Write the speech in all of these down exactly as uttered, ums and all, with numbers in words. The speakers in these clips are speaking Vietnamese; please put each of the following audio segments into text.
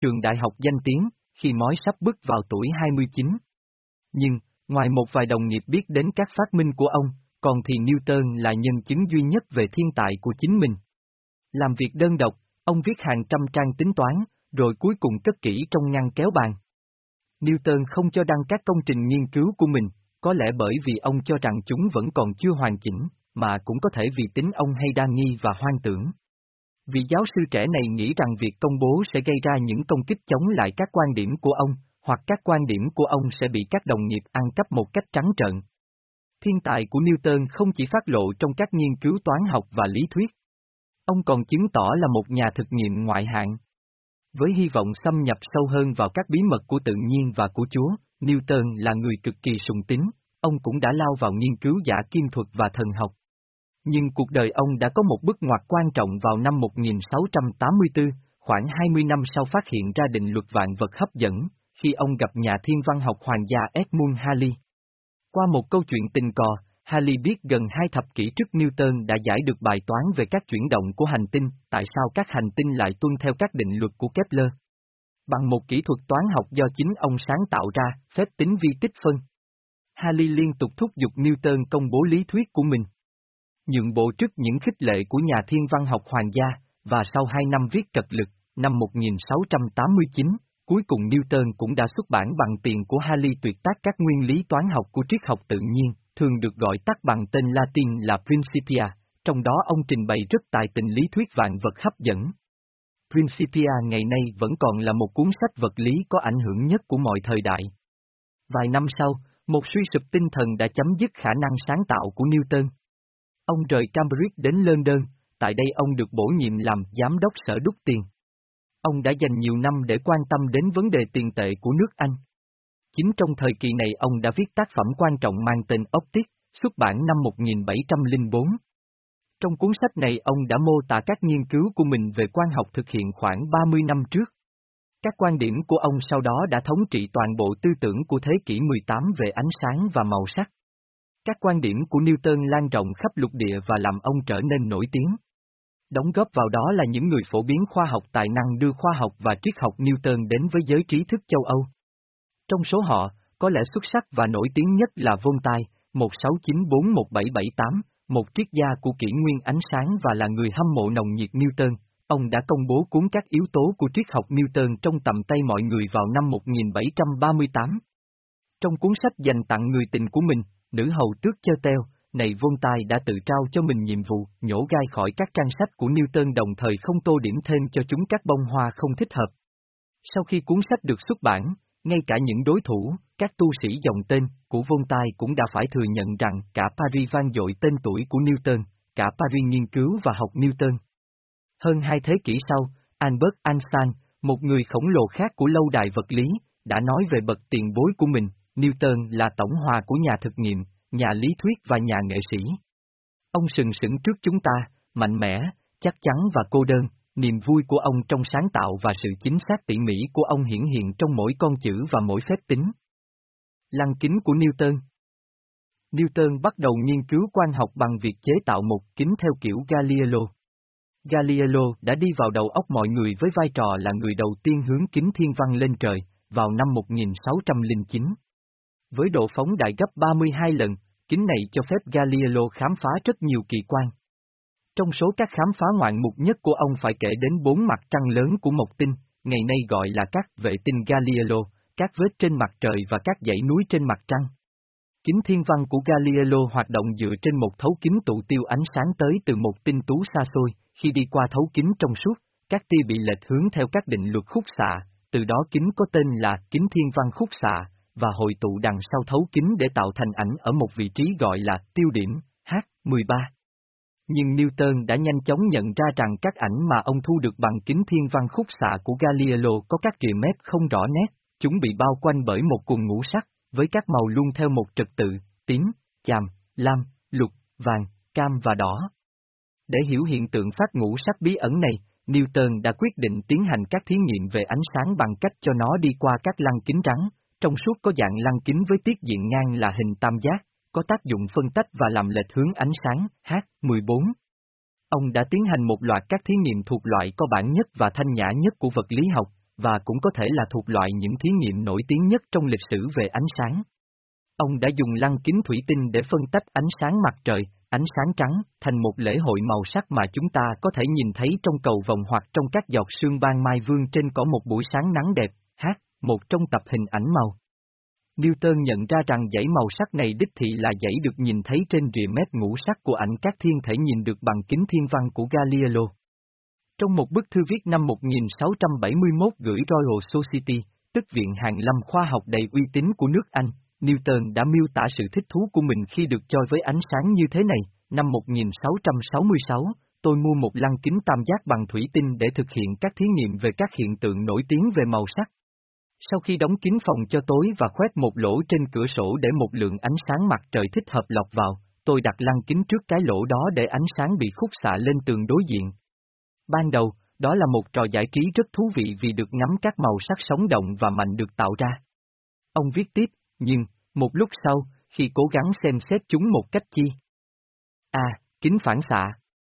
trường đại học danh tiếng, khi mới sắp bước vào tuổi hai mươi chín. Nhưng, ngoài một vài đồng nghiệp biết đến các phát minh của ông, còn thì Newton là nhân chứng duy nhất về thiên tài của chính mình. Làm việc đơn độc, ông viết hàng trăm trang tính toán, rồi cuối cùng cất kỹ trong ngăn kéo bàn. Newton không cho đăng các công trình nghiên cứu của mình, có lẽ bởi vì ông cho rằng chúng vẫn còn chưa hoàn chỉnh, mà cũng có thể vì tính ông hay đa nghi và hoang tưởng. Vị giáo sư trẻ này nghĩ rằng việc công bố sẽ gây ra những công kích chống lại các quan điểm của ông, hoặc các quan điểm của ông sẽ bị các đồng nghiệp ăn cắp một cách trắng trợn. Thiên tài của Newton không chỉ phát lộ trong các nghiên cứu toán học và lý thuyết. Ông còn chứng tỏ là một nhà thực nghiệm ngoại hạng. Với hy vọng xâm nhập sâu hơn vào các bí mật của tự nhiên và của Chúa, Newton là người cực kỳ sùng tín, ông cũng đã lao vào nghiên cứu giả kim thuật và thần học. Nhưng cuộc đời ông đã có một bước ngoặt quan trọng vào năm một nghìn sáu trăm tám mươi tư, khoảng hai mươi năm sau phát hiện ra định luật vạn vật hấp dẫn, khi ông gặp nhà thiên văn học hoàng gia Edmund Halley. Qua một câu chuyện tình cờ, Halley biết gần hai thập kỷ trước Newton đã giải được bài toán về các chuyển động của hành tinh, tại sao các hành tinh lại tuân theo các định luật của Kepler. Bằng một kỹ thuật toán học do chính ông sáng tạo ra, phép tính vi tích phân. Halley liên tục thúc giục Newton công bố lý thuyết của mình. Nhượng bộ trước những khích lệ của nhà thiên văn học hoàng gia, và sau hai năm viết cật lực, năm một nghìn sáu trăm tám mươi chín, cuối cùng Newton cũng đã xuất bản bằng tiền của Halley tuyệt tác các nguyên lý toán học của triết học tự nhiên, thường được gọi tắt bằng tên Latin là Principia, trong đó ông trình bày rất tài tình lý thuyết vạn vật hấp dẫn. Principia ngày nay vẫn còn là một cuốn sách vật lý có ảnh hưởng nhất của mọi thời đại. Vài năm sau, một suy sụp tinh thần đã chấm dứt khả năng sáng tạo của Newton. Ông rời Cambridge đến London, tại đây ông được bổ nhiệm làm giám đốc sở đúc tiền. Ông đã dành nhiều năm để quan tâm đến vấn đề tiền tệ của nước Anh. Chính trong thời kỳ này ông đã viết tác phẩm quan trọng mang tên Optics, xuất bản năm một nghìn bảy trăm lẻ bốn. Trong cuốn sách này ông đã mô tả các nghiên cứu của mình về quang học thực hiện khoảng ba mươi năm trước. Các quan điểm của ông sau đó đã thống trị toàn bộ tư tưởng của thế kỷ mười tám về ánh sáng và màu sắc. Các quan điểm của Newton lan rộng khắp lục địa và làm ông trở nên nổi tiếng. Đóng góp vào đó là những người phổ biến khoa học tài năng đưa khoa học và triết học Newton đến với giới trí thức châu Âu. Trong số họ, có lẽ xuất sắc và nổi tiếng nhất là Voltaire, một sáu chín bốn một bảy bảy tám, một triết gia của kỷ nguyên ánh sáng và là người hâm mộ nồng nhiệt Newton. Ông đã công bố cuốn Các yếu tố của triết học Newton trong tầm tay mọi người vào năm một nghìn bảy trăm ba mươi tám. Trong cuốn sách dành tặng người tình của mình, nữ hầu tước Chơ Teo, này Voltaire đã tự trao cho mình nhiệm vụ nhổ gai khỏi các trang sách của Newton đồng thời không tô điểm thêm cho chúng các bông hoa không thích hợp. Sau khi cuốn sách được xuất bản, ngay cả những đối thủ, các tu sĩ dòng tên, của Voltaire cũng đã phải thừa nhận rằng cả Paris vang dội tên tuổi của Newton, cả Paris nghiên cứu và học Newton. Hơn hai thế kỷ sau, Albert Einstein, một người khổng lồ khác của lâu đài vật lý, đã nói về bậc tiền bối của mình, Newton là tổng hòa của nhà thực nghiệm, nhà lý thuyết và nhà nghệ sĩ. Ông sừng sững trước chúng ta, mạnh mẽ, chắc chắn và cô đơn, niềm vui của ông trong sáng tạo và sự chính xác tỉ mỉ của ông hiển hiện trong mỗi con chữ và mỗi phép tính. Lăng kính của Newton. Newton bắt đầu nghiên cứu quang học bằng việc chế tạo một kính theo kiểu Galileo. Galileo đã đi vào đầu óc mọi người với vai trò là người đầu tiên hướng kính thiên văn lên trời, vào năm một nghìn sáu trăm lẻ chín. Với độ phóng đại gấp ba mươi hai lần, kính này cho phép Galileo khám phá rất nhiều kỳ quan. Trong số các khám phá ngoạn mục nhất của ông phải kể đến bốn mặt trăng lớn của Mộc Tinh, ngày nay gọi là các vệ tinh Galileo, các vết trên mặt trời và các dãy núi trên mặt trăng. Kính thiên văn của Galileo hoạt động dựa trên một thấu kính tụ tiêu ánh sáng tới từ một tinh tú xa xôi, khi đi qua thấu kính trong suốt, các tia bị lệch hướng theo các định luật khúc xạ, từ đó kính có tên là kính thiên văn khúc xạ, và hội tụ đằng sau thấu kính để tạo thành ảnh ở một vị trí gọi là tiêu điểm, H mười ba. Nhưng Newton đã nhanh chóng nhận ra rằng các ảnh mà ông thu được bằng kính thiên văn khúc xạ của Galileo có các rìa mép không rõ nét, chúng bị bao quanh bởi một quần ngũ sắc, với các màu luôn theo một trật tự, tím, chàm, lam, lục, vàng, cam và đỏ. Để hiểu hiện tượng phát ngũ sắc bí ẩn này, Newton đã quyết định tiến hành các thí nghiệm về ánh sáng bằng cách cho nó đi qua các lăng kính rắn, trong suốt có dạng lăng kính với tiết diện ngang là hình tam giác, có tác dụng phân tách và làm lệch hướng ánh sáng, H mười bốn. Ông đã tiến hành một loạt các thí nghiệm thuộc loại cơ bản nhất và thanh nhã nhất của vật lý học, và cũng có thể là thuộc loại những thí nghiệm nổi tiếng nhất trong lịch sử về ánh sáng. Ông đã dùng lăng kính thủy tinh để phân tách ánh sáng mặt trời, ánh sáng trắng, thành một lễ hội màu sắc mà chúng ta có thể nhìn thấy trong cầu vồng hoặc trong các giọt sương ban mai vương trên cỏ một buổi sáng nắng đẹp. H. Một trong tập hình ảnh màu. Newton nhận ra rằng dãy màu sắc này đích thị là dãy được nhìn thấy trên rìa mép ngũ sắc của ảnh các thiên thể nhìn được bằng kính thiên văn của Galileo. Trong một bức thư viết năm một nghìn sáu trăm bảy mươi mốt gửi Royal Society, tức Viện Hàn Lâm khoa học đầy uy tín của nước Anh, Newton đã miêu tả sự thích thú của mình khi được chơi với ánh sáng như thế này. Năm một nghìn sáu trăm sáu mươi sáu, tôi mua một lăng kính tam giác bằng thủy tinh để thực hiện các thí nghiệm về các hiện tượng nổi tiếng về màu sắc. Sau khi đóng kín phòng cho tối và khoét một lỗ trên cửa sổ để một lượng ánh sáng mặt trời thích hợp lọt vào, tôi đặt lăng kính trước cái lỗ đó để ánh sáng bị khúc xạ lên tường đối diện. Ban đầu, đó là một trò giải trí rất thú vị vì được ngắm các màu sắc sống động và mạnh được tạo ra. Ông viết tiếp, nhưng, một lúc sau, khi cố gắng xem xét chúng một cách chi. A. Kính phản xạ.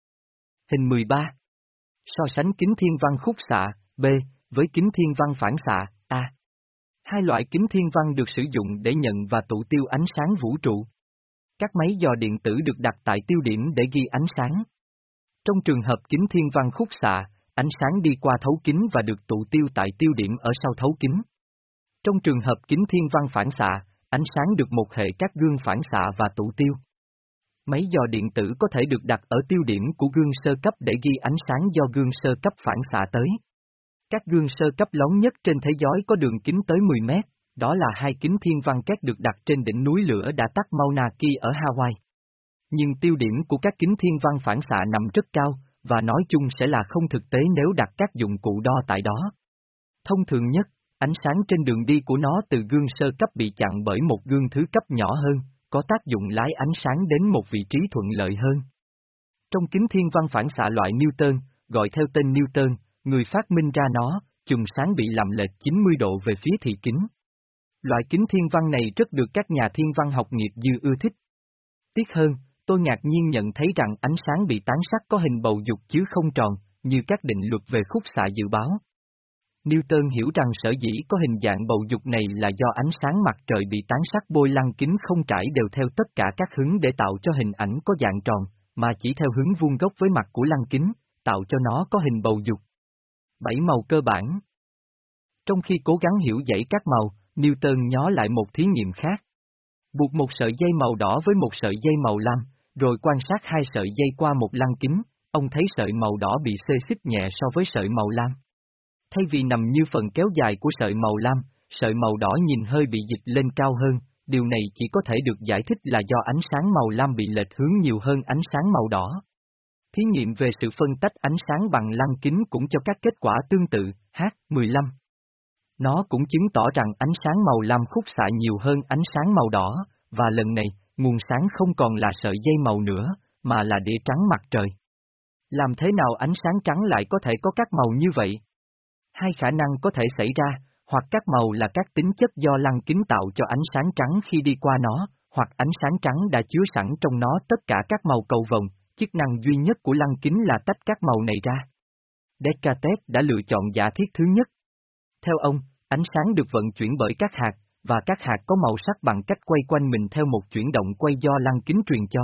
Hình mười ba. So sánh kính thiên văn khúc xạ, B, với kính thiên văn phản xạ, A. Hai loại kính thiên văn được sử dụng để nhận và tụ tiêu ánh sáng vũ trụ. Các máy dò điện tử được đặt tại tiêu điểm để ghi ánh sáng. Trong trường hợp kính thiên văn khúc xạ, ánh sáng đi qua thấu kính và được tụ tiêu tại tiêu điểm ở sau thấu kính. Trong trường hợp kính thiên văn phản xạ, ánh sáng được một hệ các gương phản xạ và tụ tiêu. Máy dò điện tử có thể được đặt ở tiêu điểm của gương sơ cấp để ghi ánh sáng do gương sơ cấp phản xạ tới. Các gương sơ cấp lớn nhất trên thế giới có đường kính tới mười mét, đó là hai kính thiên văn kép được đặt trên đỉnh núi lửa đã tắt Mauna Kea ở Hawaii. Nhưng tiêu điểm của các kính thiên văn phản xạ nằm rất cao, và nói chung sẽ là không thực tế nếu đặt các dụng cụ đo tại đó. Thông thường nhất, ánh sáng trên đường đi của nó từ gương sơ cấp bị chặn bởi một gương thứ cấp nhỏ hơn, có tác dụng lái ánh sáng đến một vị trí thuận lợi hơn. Trong kính thiên văn phản xạ loại Newton, gọi theo tên Newton, người phát minh ra nó, chùm sáng bị làm lệch chín mươi độ về phía thị kính. Loại kính thiên văn này rất được các nhà thiên văn học nghiệp dư ưa thích. Tiếc hơn, tôi ngạc nhiên nhận thấy rằng ánh sáng bị tán sắc có hình bầu dục chứ không tròn, như các định luật về khúc xạ dự báo. Newton hiểu rằng sở dĩ có hình dạng bầu dục này là do ánh sáng mặt trời bị tán sắc bôi lăng kính không trải đều theo tất cả các hướng để tạo cho hình ảnh có dạng tròn, mà chỉ theo hướng vuông góc với mặt của lăng kính, tạo cho nó có hình bầu dục. Bảy màu cơ bản. Trong khi cố gắng hiểu dãy các màu, Newton nhó lại một thí nghiệm khác. Buộc một sợi dây màu đỏ với một sợi dây màu lam, rồi quan sát hai sợi dây qua một lăng kính, ông thấy sợi màu đỏ bị xê xích nhẹ so với sợi màu lam. Thay vì nằm như phần kéo dài của sợi màu lam, sợi màu đỏ nhìn hơi bị dịch lên cao hơn, điều này chỉ có thể được giải thích là do ánh sáng màu lam bị lệch hướng nhiều hơn ánh sáng màu đỏ. Thí nghiệm về sự phân tách ánh sáng bằng lăng kính cũng cho các kết quả tương tự, H mười lăm. Nó cũng chứng tỏ rằng ánh sáng màu lam khúc xạ nhiều hơn ánh sáng màu đỏ, và lần này, nguồn sáng không còn là sợi dây màu nữa, mà là đĩa trắng mặt trời. Làm thế nào ánh sáng trắng lại có thể có các màu như vậy? Hai khả năng có thể xảy ra, hoặc các màu là các tính chất do lăng kính tạo cho ánh sáng trắng khi đi qua nó, hoặc ánh sáng trắng đã chứa sẵn trong nó tất cả các màu cầu vồng, chức năng duy nhất của lăng kính là tách các màu này ra. Descartes đã lựa chọn giả thiết thứ nhất. Theo ông, ánh sáng được vận chuyển bởi các hạt, và các hạt có màu sắc bằng cách quay quanh mình theo một chuyển động quay do lăng kính truyền cho.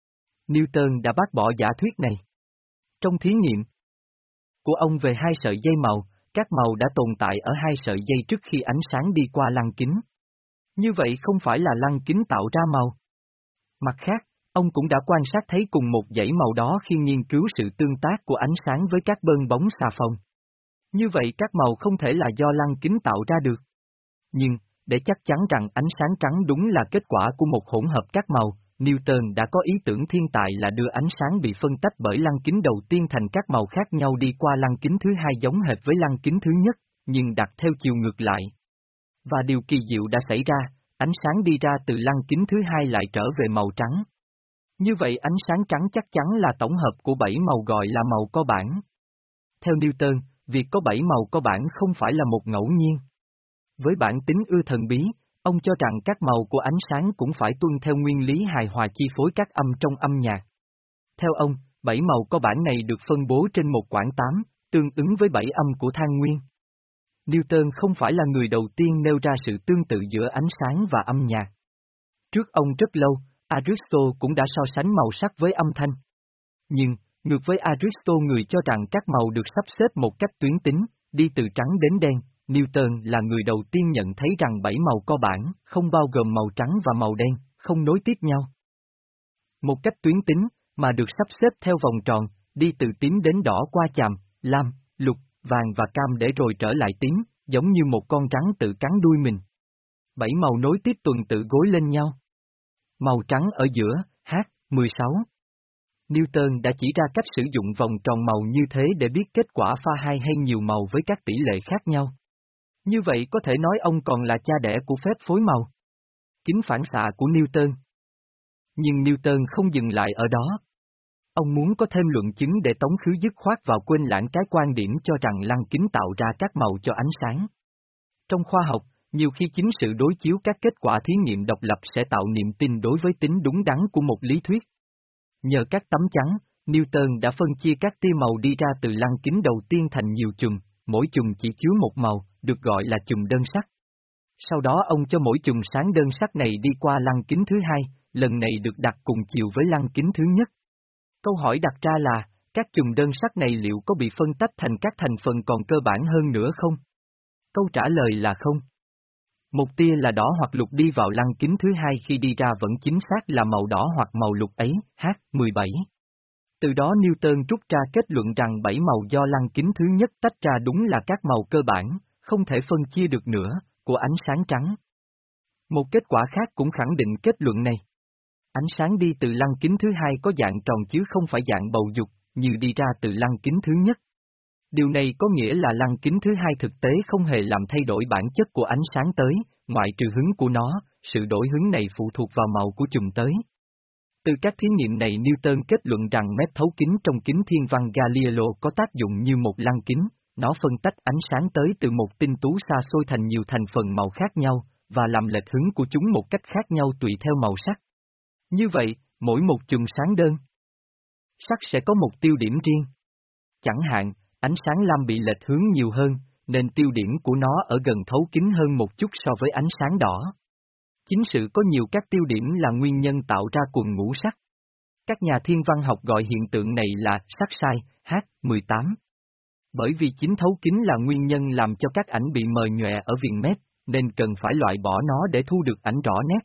Newton đã bác bỏ giả thuyết này. Trong thí nghiệm của ông về hai sợi dây màu, các màu đã tồn tại ở hai sợi dây trước khi ánh sáng đi qua lăng kính. Như vậy không phải là lăng kính tạo ra màu. Mặt khác, ông cũng đã quan sát thấy cùng một dãy màu đó khi nghiên cứu sự tương tác của ánh sáng với các bơn bóng xà phòng. Như vậy các màu không thể là do lăng kính tạo ra được. Nhưng, để chắc chắn rằng ánh sáng trắng đúng là kết quả của một hỗn hợp các màu, Newton đã có ý tưởng thiên tài là đưa ánh sáng bị phân tách bởi lăng kính đầu tiên thành các màu khác nhau đi qua lăng kính thứ hai giống hệt với lăng kính thứ nhất, nhưng đặt theo chiều ngược lại. Và điều kỳ diệu đã xảy ra, ánh sáng đi ra từ lăng kính thứ hai lại trở về màu trắng. Như vậy ánh sáng trắng chắc chắn là tổng hợp của bảy màu gọi là màu co bản. Theo Newton, việc có bảy màu co bản không phải là một ngẫu nhiên. Với bản tính ưa thần bí, ông cho rằng các màu của ánh sáng cũng phải tuân theo nguyên lý hài hòa chi phối các âm trong âm nhạc. Theo ông, bảy màu co bản này được phân bố trên một quãng tám, tương ứng với bảy âm của thang nguyên. Newton không phải là người đầu tiên nêu ra sự tương tự giữa ánh sáng và âm nhạc. Trước ông rất lâu, Aristotle cũng đã so sánh màu sắc với âm thanh. Nhưng, ngược với Aristotle người cho rằng các màu được sắp xếp một cách tuyến tính, đi từ trắng đến đen, Newton là người đầu tiên nhận thấy rằng bảy màu cơ bản, không bao gồm màu trắng và màu đen, không nối tiếp nhau. Một cách tuyến tính, mà được sắp xếp theo vòng tròn, đi từ tím đến đỏ qua chàm, lam, lục, vàng và cam để rồi trở lại tím, giống như một con rắn tự cắn đuôi mình. Bảy màu nối tiếp tuần tự gối lên nhau. Màu trắng ở giữa, H mười sáu. Newton đã chỉ ra cách sử dụng vòng tròn màu như thế để biết kết quả pha hai hay nhiều màu với các tỷ lệ khác nhau. Như vậy có thể nói ông còn là cha đẻ của phép phối màu. Kính phản xạ của Newton. Nhưng Newton không dừng lại ở đó. Ông muốn có thêm luận chứng để tống khứ dứt khoát vào quên lãng cái quan điểm cho rằng lăng kính tạo ra các màu cho ánh sáng. Trong khoa học, nhiều khi chính sự đối chiếu các kết quả thí nghiệm độc lập sẽ tạo niềm tin đối với tính đúng đắn của một lý thuyết. Nhờ các tấm chắn, Newton đã phân chia các tia màu đi ra từ lăng kính đầu tiên thành nhiều chùm, mỗi chùm chỉ chứa một màu, được gọi là chùm đơn sắc. Sau đó ông cho mỗi chùm sáng đơn sắc này đi qua lăng kính thứ hai, lần này được đặt cùng chiều với lăng kính thứ nhất. Câu hỏi đặt ra là, các chùm đơn sắc này liệu có bị phân tách thành các thành phần còn cơ bản hơn nữa không? Câu trả lời là không. Một tia là đỏ hoặc lục đi vào lăng kính thứ hai khi đi ra vẫn chính xác là màu đỏ hoặc màu lục ấy, H mười bảy. Từ đó Newton rút ra kết luận rằng bảy màu do lăng kính thứ nhất tách ra đúng là các màu cơ bản, không thể phân chia được nữa, của ánh sáng trắng. Một kết quả khác cũng khẳng định kết luận này. Ánh sáng đi từ lăng kính thứ hai có dạng tròn chứ không phải dạng bầu dục, như đi ra từ lăng kính thứ nhất. Điều này có nghĩa là lăng kính thứ hai thực tế không hề làm thay đổi bản chất của ánh sáng tới, ngoại trừ hứng của nó, sự đổi hứng này phụ thuộc vào màu của chùm tới. Từ các thí nghiệm này Newton kết luận rằng mép thấu kính trong kính thiên văn Galileo có tác dụng như một lăng kính, nó phân tách ánh sáng tới từ một tinh tú xa xôi thành nhiều thành phần màu khác nhau, và làm lệch hứng của chúng một cách khác nhau tùy theo màu sắc. Như vậy, mỗi một chùm sáng đơn sắc sẽ có một tiêu điểm riêng. Chẳng hạn, ánh sáng lam bị lệch hướng nhiều hơn, nên tiêu điểm của nó ở gần thấu kính hơn một chút so với ánh sáng đỏ. Chính sự có nhiều các tiêu điểm là nguyên nhân tạo ra quần ngũ sắc. Các nhà thiên văn học gọi hiện tượng này là sắc sai, H mười tám. Bởi vì chính thấu kính là nguyên nhân làm cho các ảnh bị mờ nhòe ở viền mép, nên cần phải loại bỏ nó để thu được ảnh rõ nét.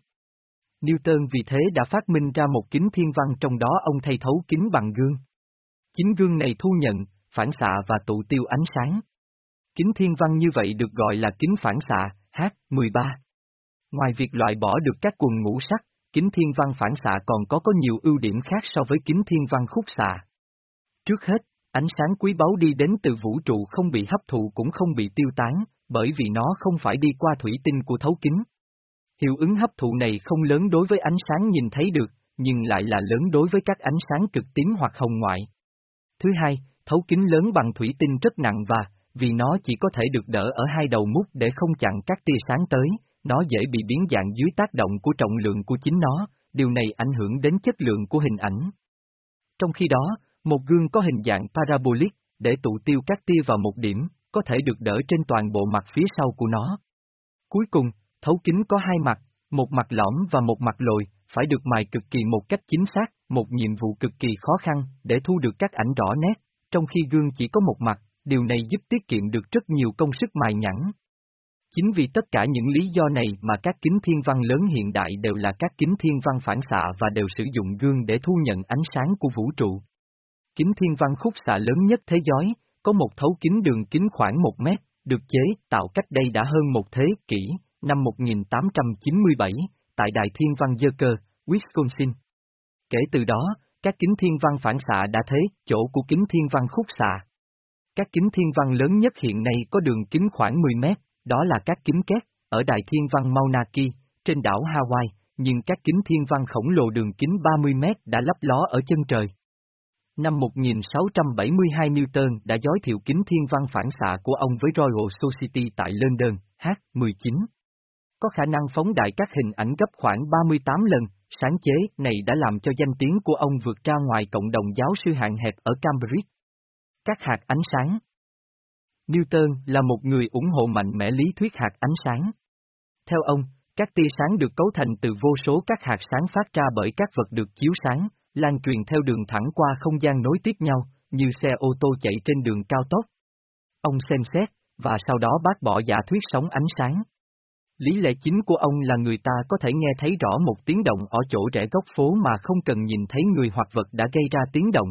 Newton vì thế đã phát minh ra một kính thiên văn trong đó ông thay thấu kính bằng gương. Chính gương này thu nhận, phản xạ và tụ tiêu ánh sáng. Kính thiên văn như vậy được gọi là kính phản xạ, H mười ba. Ngoài việc loại bỏ được các quần ngũ sắc, kính thiên văn phản xạ còn có có nhiều ưu điểm khác so với kính thiên văn khúc xạ. Trước hết, ánh sáng quý báu đi đến từ vũ trụ không bị hấp thụ cũng không bị tiêu tán, bởi vì nó không phải đi qua thủy tinh của thấu kính. Hiệu ứng hấp thụ này không lớn đối với ánh sáng nhìn thấy được, nhưng lại là lớn đối với các ánh sáng cực tím hoặc hồng ngoại. Thứ hai, thấu kính lớn bằng thủy tinh rất nặng và, vì nó chỉ có thể được đỡ ở hai đầu mút để không chặn các tia sáng tới, nó dễ bị biến dạng dưới tác động của trọng lượng của chính nó, điều này ảnh hưởng đến chất lượng của hình ảnh. Trong khi đó, một gương có hình dạng parabolic, để tụ tiêu các tia vào một điểm, có thể được đỡ trên toàn bộ mặt phía sau của nó. Cuối cùng, thấu kính có hai mặt, một mặt lõm và một mặt lồi, phải được mài cực kỳ một cách chính xác, một nhiệm vụ cực kỳ khó khăn, để thu được các ảnh rõ nét, trong khi gương chỉ có một mặt, điều này giúp tiết kiệm được rất nhiều công sức mài nhẵn. Chính vì tất cả những lý do này mà các kính thiên văn lớn hiện đại đều là các kính thiên văn phản xạ và đều sử dụng gương để thu nhận ánh sáng của vũ trụ. Kính thiên văn khúc xạ lớn nhất thế giới, có một thấu kính đường kính khoảng một mét, được chế, tạo cách đây đã hơn một thế kỷ, năm một nghìn tám trăm chín mươi bảy, tại Đài Thiên văn Zucker, Wisconsin. Kể từ đó, các kính thiên văn phản xạ đã thế chỗ của kính thiên văn khúc xạ. Các kính thiên văn lớn nhất hiện nay có đường kính khoảng mười mét, đó là các kính kép, ở Đài Thiên văn Mauna Kea, trên đảo Hawaii, nhưng các kính thiên văn khổng lồ đường kính ba mươi mét đã lấp ló ở chân trời. Năm một nghìn sáu trăm bảy mươi hai Newton đã giới thiệu kính thiên văn phản xạ của ông với Royal Society tại London, H mười chín. Có khả năng phóng đại các hình ảnh gấp khoảng ba mươi tám lần, sáng chế này đã làm cho danh tiếng của ông vượt ra ngoài cộng đồng giáo sư hạn hẹp ở Cambridge. Các hạt ánh sáng. Newton là một người ủng hộ mạnh mẽ lý thuyết hạt ánh sáng. Theo ông, các tia sáng được cấu thành từ vô số các hạt sáng phát ra bởi các vật được chiếu sáng, lan truyền theo đường thẳng qua không gian nối tiếp nhau, như xe ô tô chạy trên đường cao tốc. Ông xem xét, và sau đó bác bỏ giả thuyết sóng ánh sáng. Lý lẽ chính của ông là người ta có thể nghe thấy rõ một tiếng động ở chỗ rẽ góc phố mà không cần nhìn thấy người hoặc vật đã gây ra tiếng động.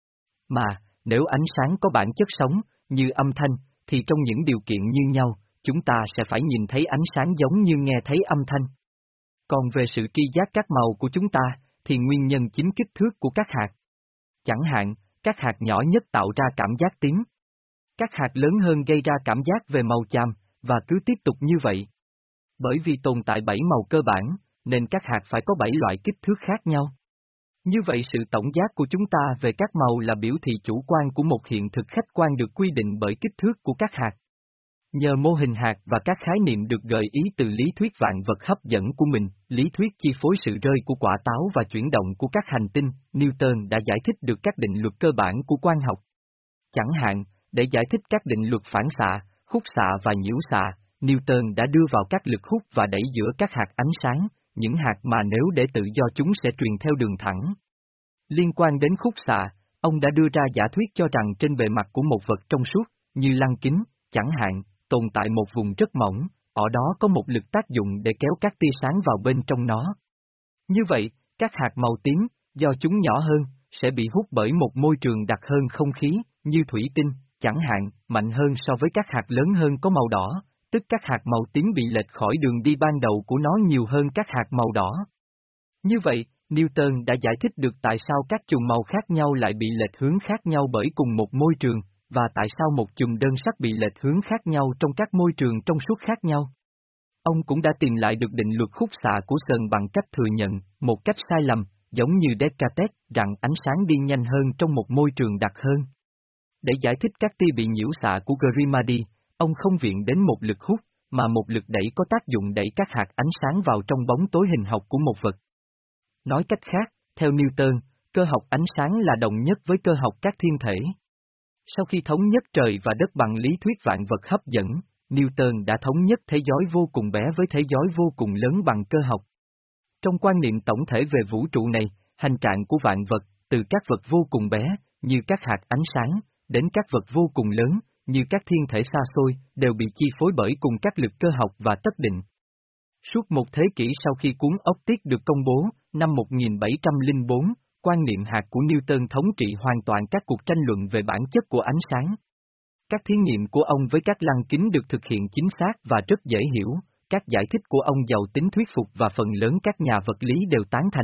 Mà, nếu ánh sáng có bản chất sống, như âm thanh, thì trong những điều kiện như nhau, chúng ta sẽ phải nhìn thấy ánh sáng giống như nghe thấy âm thanh. Còn về sự tri giác các màu của chúng ta, thì nguyên nhân chính kích thước của các hạt. Chẳng hạn, các hạt nhỏ nhất tạo ra cảm giác tím. Các hạt lớn hơn gây ra cảm giác về màu chàm, và cứ tiếp tục như vậy. Bởi vì tồn tại bảy màu cơ bản, nên các hạt phải có bảy loại kích thước khác nhau. Như vậy sự tổng giác của chúng ta về các màu là biểu thị chủ quan của một hiện thực khách quan được quy định bởi kích thước của các hạt. Nhờ mô hình hạt và các khái niệm được gợi ý từ lý thuyết vạn vật hấp dẫn của mình, lý thuyết chi phối sự rơi của quả táo và chuyển động của các hành tinh, Newton đã giải thích được các định luật cơ bản của quang học. Chẳng hạn, để giải thích các định luật phản xạ, khúc xạ và nhiễu xạ, Newton đã đưa vào các lực hút và đẩy giữa các hạt ánh sáng, những hạt mà nếu để tự do chúng sẽ truyền theo đường thẳng. Liên quan đến khúc xạ, ông đã đưa ra giả thuyết cho rằng trên bề mặt của một vật trong suốt, như lăng kính, chẳng hạn, tồn tại một vùng rất mỏng, ở đó có một lực tác dụng để kéo các tia sáng vào bên trong nó. Như vậy, các hạt màu tím, do chúng nhỏ hơn, sẽ bị hút bởi một môi trường đặc hơn không khí, như thủy tinh, chẳng hạn, mạnh hơn so với các hạt lớn hơn có màu đỏ, tức các hạt màu tím bị lệch khỏi đường đi ban đầu của nó nhiều hơn các hạt màu đỏ. Như vậy, Newton đã giải thích được tại sao các chùm màu khác nhau lại bị lệch hướng khác nhau bởi cùng một môi trường, và tại sao một chùm đơn sắc bị lệch hướng khác nhau trong các môi trường trong suốt khác nhau. Ông cũng đã tìm lại được định luật khúc xạ của CERN bằng cách thừa nhận, một cách sai lầm, giống như Descartes, rằng ánh sáng đi nhanh hơn trong một môi trường đặc hơn. Để giải thích các tia bị nhiễu xạ của Grimadi, ông không viện đến một lực hút, mà một lực đẩy có tác dụng đẩy các hạt ánh sáng vào trong bóng tối hình học của một vật. Nói cách khác, theo Newton, cơ học ánh sáng là đồng nhất với cơ học các thiên thể. Sau khi thống nhất trời và đất bằng lý thuyết vạn vật hấp dẫn, Newton đã thống nhất thế giới vô cùng bé với thế giới vô cùng lớn bằng cơ học. Trong quan niệm tổng thể về vũ trụ này, hành trạng của vạn vật, từ các vật vô cùng bé, như các hạt ánh sáng, đến các vật vô cùng lớn, như các thiên thể xa xôi, đều bị chi phối bởi cùng các lực cơ học và tất định. Suốt một thế kỷ sau khi cuốn ốc tiết được công bố, năm một nghìn bảy trăm lẻ bốn, quan niệm hạt của Newton thống trị hoàn toàn các cuộc tranh luận về bản chất của ánh sáng. Các thí nghiệm của ông với các lăng kính được thực hiện chính xác và rất dễ hiểu, các giải thích của ông giàu tính thuyết phục và phần lớn các nhà vật lý đều tán thành.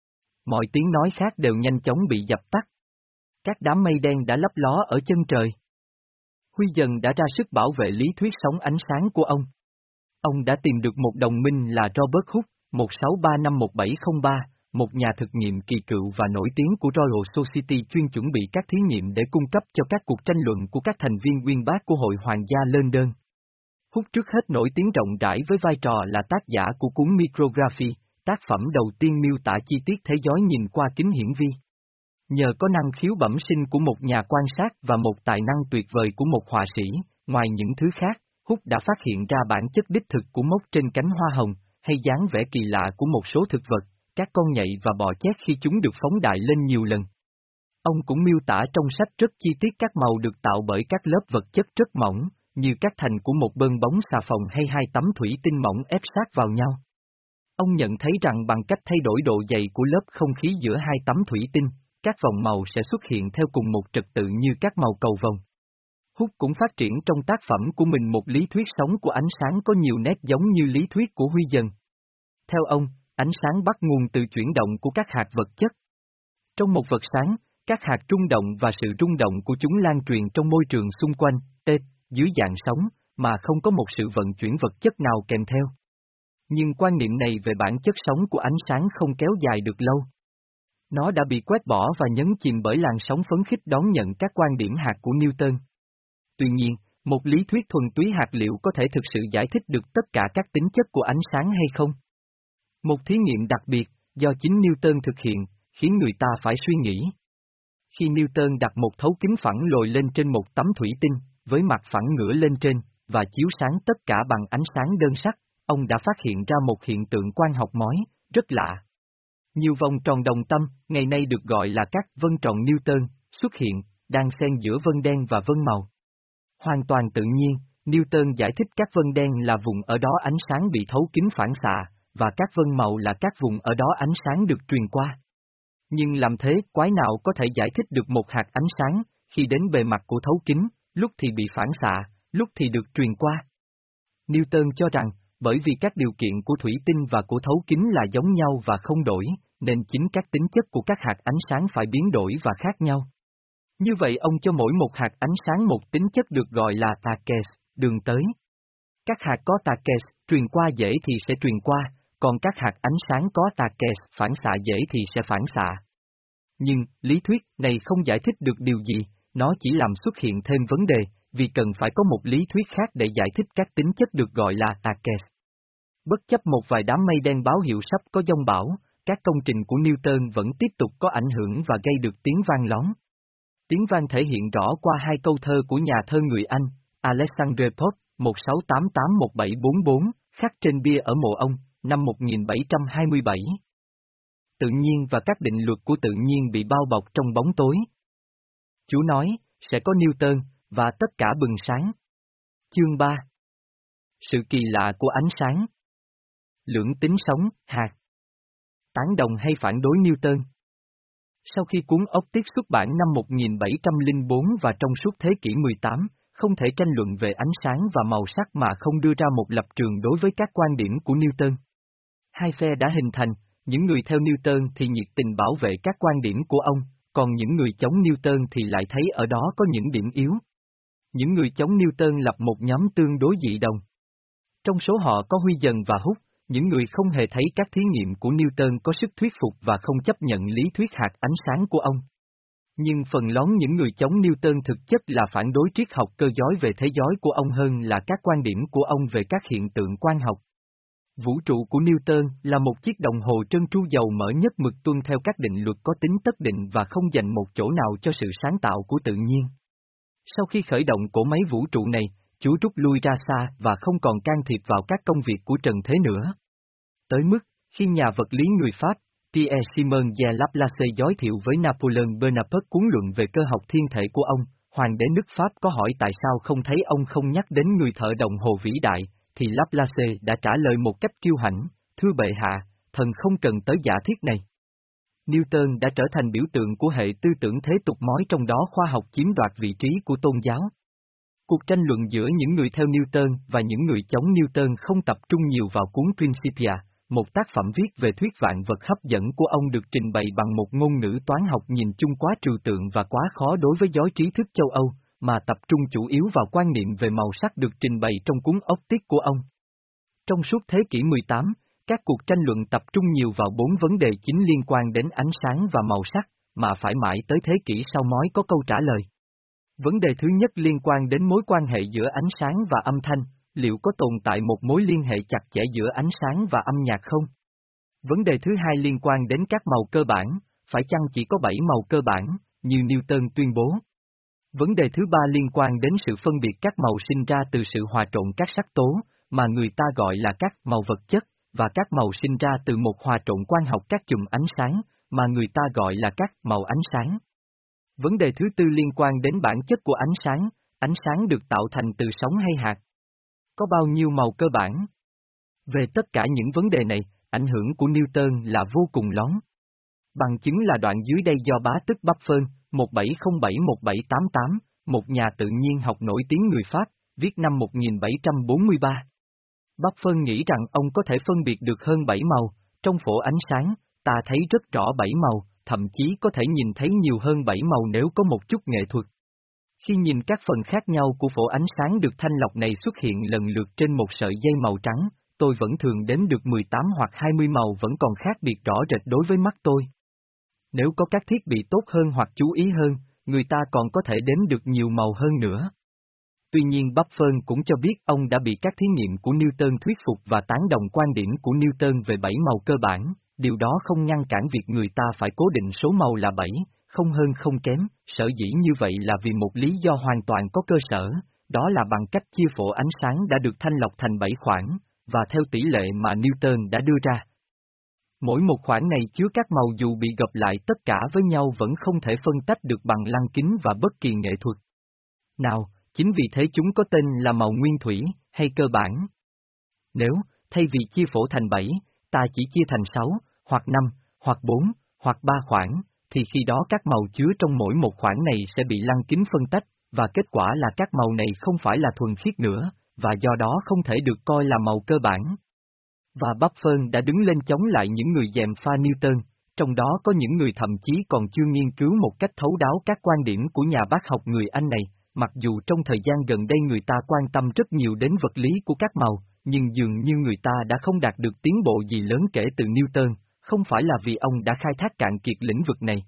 Mọi tiếng nói khác đều nhanh chóng bị dập tắt. Các đám mây đen đã lấp ló ở chân trời. Huy dần đã ra sức bảo vệ lý thuyết sóng ánh sáng của ông. Ông đã tìm được một đồng minh là Robert Hooke, một sáu ba năm một bảy không ba, một nhà thực nghiệm kỳ cựu và nổi tiếng của Royal Society chuyên chuẩn bị các thí nghiệm để cung cấp cho các cuộc tranh luận của các thành viên uyên bác của Hội Hoàng gia London. Hooke trước hết nổi tiếng rộng rãi với vai trò là tác giả của cuốn Micrography, tác phẩm đầu tiên miêu tả chi tiết thế giới nhìn qua kính hiển vi. Nhờ có năng khiếu bẩm sinh của một nhà quan sát và một tài năng tuyệt vời của một họa sĩ, ngoài những thứ khác, Hooke đã phát hiện ra bản chất đích thực của mốc trên cánh hoa hồng, hay dáng vẻ kỳ lạ của một số thực vật, các con nhện và bọ chét khi chúng được phóng đại lên nhiều lần. Ông cũng miêu tả trong sách rất chi tiết các màu được tạo bởi các lớp vật chất rất mỏng, như các thành của một bơn bóng xà phòng hay hai tấm thủy tinh mỏng ép sát vào nhau. Ông nhận thấy rằng bằng cách thay đổi độ dày của lớp không khí giữa hai tấm thủy tinh, các vòng màu sẽ xuất hiện theo cùng một trật tự như các màu cầu vồng. Hooke cũng phát triển trong tác phẩm của mình một lý thuyết sống của ánh sáng có nhiều nét giống như lý thuyết của Huy dần. Theo ông, ánh sáng bắt nguồn từ chuyển động của các hạt vật chất. Trong một vật sáng, các hạt rung động và sự rung động của chúng lan truyền trong môi trường xung quanh, tê, dưới dạng sóng, mà không có một sự vận chuyển vật chất nào kèm theo. Nhưng quan niệm này về bản chất sống của ánh sáng không kéo dài được lâu. Nó đã bị quét bỏ và nhấn chìm bởi làn sóng phấn khích đón nhận các quan điểm hạt của Newton. Tuy nhiên, một lý thuyết thuần túy hạt liệu có thể thực sự giải thích được tất cả các tính chất của ánh sáng hay không? Một thí nghiệm đặc biệt, do chính Newton thực hiện, khiến người ta phải suy nghĩ. Khi Newton đặt một thấu kính phẳng lồi lên trên một tấm thủy tinh, với mặt phẳng ngửa lên trên, và chiếu sáng tất cả bằng ánh sáng đơn sắc, ông đã phát hiện ra một hiện tượng quang học mới, rất lạ. Nhiều vòng tròn đồng tâm, ngày nay được gọi là các vân tròn Newton, xuất hiện, đang xen giữa vân đen và vân màu. Hoàn toàn tự nhiên, Newton giải thích các vân đen là vùng ở đó ánh sáng bị thấu kính phản xạ, và các vân màu là các vùng ở đó ánh sáng được truyền qua. Nhưng làm thế, quái nào có thể giải thích được một hạt ánh sáng, khi đến bề mặt của thấu kính, lúc thì bị phản xạ, lúc thì được truyền qua. Newton cho rằng, bởi vì các điều kiện của thủy tinh và của thấu kính là giống nhau và không đổi, nên chính các tính chất của các hạt ánh sáng phải biến đổi và khác nhau. Như vậy ông cho mỗi một hạt ánh sáng một tính chất được gọi là Takes, đường tới. Các hạt có Takes, truyền qua dễ thì sẽ truyền qua, còn các hạt ánh sáng có Takes, phản xạ dễ thì sẽ phản xạ. Nhưng, lý thuyết này không giải thích được điều gì, nó chỉ làm xuất hiện thêm vấn đề, vì cần phải có một lý thuyết khác để giải thích các tính chất được gọi là Takes. Bất chấp một vài đám mây đen báo hiệu sắp có giông bão, các công trình của Newton vẫn tiếp tục có ảnh hưởng và gây được tiếng vang lón. Tiếng vang thể hiện rõ qua hai câu thơ của nhà thơ người Anh, Alexandre Pope, một sáu tám tám một bảy bốn bốn, khắc trên bia ở mộ ông, năm một nghìn bảy trăm hai mươi bảy. Tự nhiên và các định luật của tự nhiên bị bao bọc trong bóng tối. Chú nói, sẽ có Newton, và tất cả bừng sáng. Chương ba. Sự kỳ lạ của ánh sáng. Lưỡng tính sống, hạt. Tán đồng hay phản đối Newton? Sau khi cuốn Optics xuất bản năm một nghìn bảy trăm lẻ bốn và trong suốt thế kỷ mười tám, không thể tranh luận về ánh sáng và màu sắc mà không đưa ra một lập trường đối với các quan điểm của Newton. Hai phe đã hình thành, những người theo Newton thì nhiệt tình bảo vệ các quan điểm của ông, còn những người chống Newton thì lại thấy ở đó có những điểm yếu. Những người chống Newton lập một nhóm tương đối dị đồng. Trong số họ có Huy Dần và Hút, những người không hề thấy các thí nghiệm của Newton có sức thuyết phục và không chấp nhận lý thuyết hạt ánh sáng của ông. Nhưng phần lớn những người chống Newton thực chất là phản đối triết học cơ giới về thế giới của ông hơn là các quan điểm của ông về các hiện tượng quang học. Vũ trụ của Newton là một chiếc đồng hồ trơn tru dầu mỡ nhất mực tuân theo các định luật có tính tất định và không dành một chỗ nào cho sự sáng tạo của tự nhiên. Sau khi khởi động cỗ máy vũ trụ này, Chúa rút lui ra xa và không còn can thiệp vào các công việc của trần thế nữa. Tới mức, khi nhà vật lý người Pháp, Pierre-Simon de Laplace giới thiệu với Napoleon Bonaparte cuốn luận về cơ học thiên thể của ông, hoàng đế nước Pháp có hỏi tại sao không thấy ông không nhắc đến người thợ đồng hồ vĩ đại, thì Laplace đã trả lời một cách kiêu hãnh, thưa bệ hạ, thần không cần tới giả thiết này. Newton đã trở thành biểu tượng của hệ tư tưởng thế tục mói, trong đó khoa học chiếm đoạt vị trí của tôn giáo. Cuộc tranh luận giữa những người theo Newton và những người chống Newton không tập trung nhiều vào cuốn Principia, một tác phẩm viết về thuyết vạn vật hấp dẫn của ông được trình bày bằng một ngôn ngữ toán học nhìn chung quá trừu tượng và quá khó đối với giới trí thức châu Âu, mà tập trung chủ yếu vào quan niệm về màu sắc được trình bày trong cuốn Optics của ông. Trong suốt thế kỷ mười tám, các cuộc tranh luận tập trung nhiều vào bốn vấn đề chính liên quan đến ánh sáng và màu sắc, mà phải mãi tới thế kỷ sau mới có câu trả lời. Vấn đề thứ nhất liên quan đến mối quan hệ giữa ánh sáng và âm thanh, liệu có tồn tại một mối liên hệ chặt chẽ giữa ánh sáng và âm nhạc không? Vấn đề thứ hai liên quan đến các màu cơ bản, phải chăng chỉ có bảy màu cơ bản, như Newton tuyên bố? Vấn đề thứ ba liên quan đến sự phân biệt các màu sinh ra từ sự hòa trộn các sắc tố, mà người ta gọi là các màu vật chất, và các màu sinh ra từ một hòa trộn quang học các chùm ánh sáng, mà người ta gọi là các màu ánh sáng. Vấn đề thứ tư liên quan đến bản chất của ánh sáng, ánh sáng được tạo thành từ sóng hay hạt? Có bao nhiêu màu cơ bản? Về tất cả những vấn đề này, ảnh hưởng của Newton là vô cùng lớn. Bằng chứng là đoạn dưới đây do bá tức Buffon, một bảy không bảy một bảy tám tám, một nhà tự nhiên học nổi tiếng người Pháp, viết năm một nghìn bảy trăm bốn mươi ba. Buffon nghĩ rằng ông có thể phân biệt được hơn bảy màu, trong phổ ánh sáng, ta thấy rất rõ bảy màu, thậm chí có thể nhìn thấy nhiều hơn bảy màu nếu có một chút nghệ thuật. Khi nhìn các phần khác nhau của phổ ánh sáng được thanh lọc này xuất hiện lần lượt trên một sợi dây màu trắng, tôi vẫn thường đếm được mười tám hoặc hai mươi màu vẫn còn khác biệt rõ rệt đối với mắt tôi. Nếu có các thiết bị tốt hơn hoặc chú ý hơn, người ta còn có thể đếm được nhiều màu hơn nữa. Tuy nhiên Buffon cũng cho biết ông đã bị các thí nghiệm của Newton thuyết phục và tán đồng quan điểm của Newton về bảy màu cơ bản, điều đó không ngăn cản việc người ta phải cố định số màu là bảy, không hơn không kém, sở dĩ như vậy là vì một lý do hoàn toàn có cơ sở, đó là bằng cách chia phổ ánh sáng đã được thanh lọc thành bảy khoảng, và theo tỷ lệ mà Newton đã đưa ra. Mỗi một khoảng này chứa các màu dù bị gộp lại tất cả với nhau vẫn không thể phân tách được bằng lăng kính và bất kỳ nghệ thuật nào, chính vì thế chúng có tên là màu nguyên thủy, hay cơ bản. Nếu, thay vì chia phổ thành bảy, ta chỉ chia thành sáu, hoặc năm, hoặc bốn, hoặc ba khoảng, thì khi đó các màu chứa trong mỗi một khoảng này sẽ bị lăng kính phân tách, và kết quả là các màu này không phải là thuần khiết nữa, và do đó không thể được coi là màu cơ bản. Và Buffon đã đứng lên chống lại những người gièm pha Newton, trong đó có những người thậm chí còn chưa nghiên cứu một cách thấu đáo các quan điểm của nhà bác học người Anh này, mặc dù trong thời gian gần đây người ta quan tâm rất nhiều đến vật lý của các màu, nhưng dường như người ta đã không đạt được tiến bộ gì lớn kể từ Newton, không phải là vì ông đã khai thác cạn kiệt lĩnh vực này,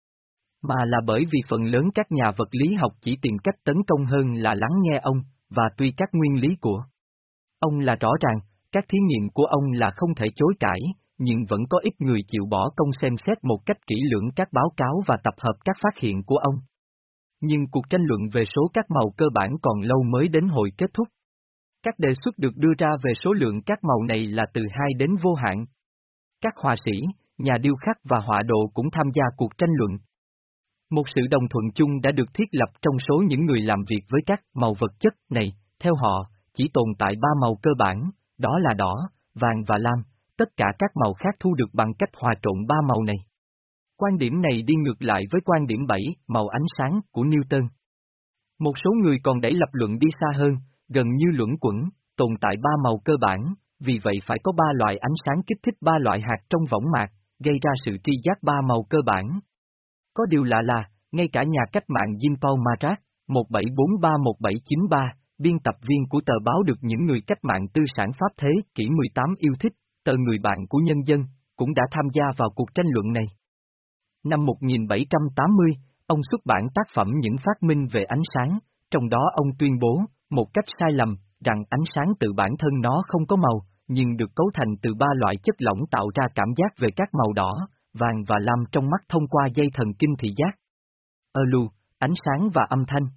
mà là bởi vì phần lớn các nhà vật lý học chỉ tìm cách tấn công hơn là lắng nghe ông, và tuy các nguyên lý của ông là rõ ràng, các thí nghiệm của ông là không thể chối cãi, nhưng vẫn có ít người chịu bỏ công xem xét một cách kỹ lưỡng các báo cáo và tập hợp các phát hiện của ông. Nhưng cuộc tranh luận về số các màu cơ bản còn lâu mới đến hồi kết thúc. Các đề xuất được đưa ra về số lượng các màu này là từ hai đến vô hạn. Các họa sĩ, nhà điêu khắc và họa đồ cũng tham gia cuộc tranh luận. Một sự đồng thuận chung đã được thiết lập trong số những người làm việc với các màu vật chất này, theo họ, chỉ tồn tại ba màu cơ bản, đó là đỏ, vàng và lam, tất cả các màu khác thu được bằng cách hòa trộn ba màu này. Quan điểm này đi ngược lại với quan điểm bảy, màu ánh sáng, của Newton. Một số người còn đẩy lập luận đi xa hơn, gần như luẩn quẩn, tồn tại ba màu cơ bản, vì vậy phải có ba loại ánh sáng kích thích ba loại hạt trong võng mạc, gây ra sự tri giác ba màu cơ bản. Có điều lạ là, ngay cả nhà cách mạng Jean-Paul Marat, một bảy bốn ba một bảy chín ba, biên tập viên của tờ báo được những người cách mạng tư sản Pháp thế kỷ mười tám yêu thích, tờ Người bạn của nhân dân, cũng đã tham gia vào cuộc tranh luận này. Năm một nghìn bảy trăm tám mươi, ông xuất bản tác phẩm Những phát minh về ánh sáng, trong đó ông tuyên bố, một cách sai lầm, rằng ánh sáng tự bản thân nó không có màu, nhưng được cấu thành từ ba loại chất lỏng tạo ra cảm giác về các màu đỏ, vàng và lam trong mắt thông qua dây thần kinh thị giác. Elu, ánh sáng và âm thanh.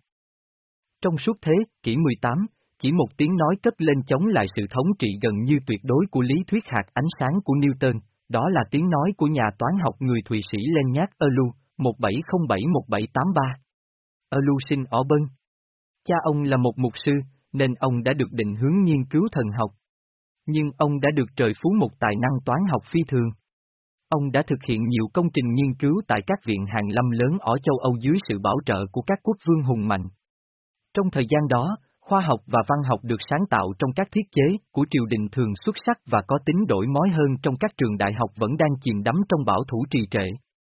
Trong suốt thế kỷ mười tám, chỉ một tiếng nói cất lên chống lại sự thống trị gần như tuyệt đối của lý thuyết hạt ánh sáng của Newton, đó là tiếng nói của nhà toán học người Thụy Sĩ Leonhard Euler, một bảy không bảy một bảy tám ba. Euler sinh ở Bern. Cha ông là một mục sư, nên ông đã được định hướng nghiên cứu thần học. Nhưng ông đã được trời phú một tài năng toán học phi thường. Ông đã thực hiện nhiều công trình nghiên cứu tại các viện hàn lâm lớn ở châu Âu dưới sự bảo trợ của các quốc vương hùng mạnh. Trong thời gian đó, khoa học và văn học được sáng tạo trong các thiết chế của triều đình thường xuất sắc và có tính đổi mới hơn trong các trường đại học vẫn đang chìm đắm trong bảo thủ trì trệ.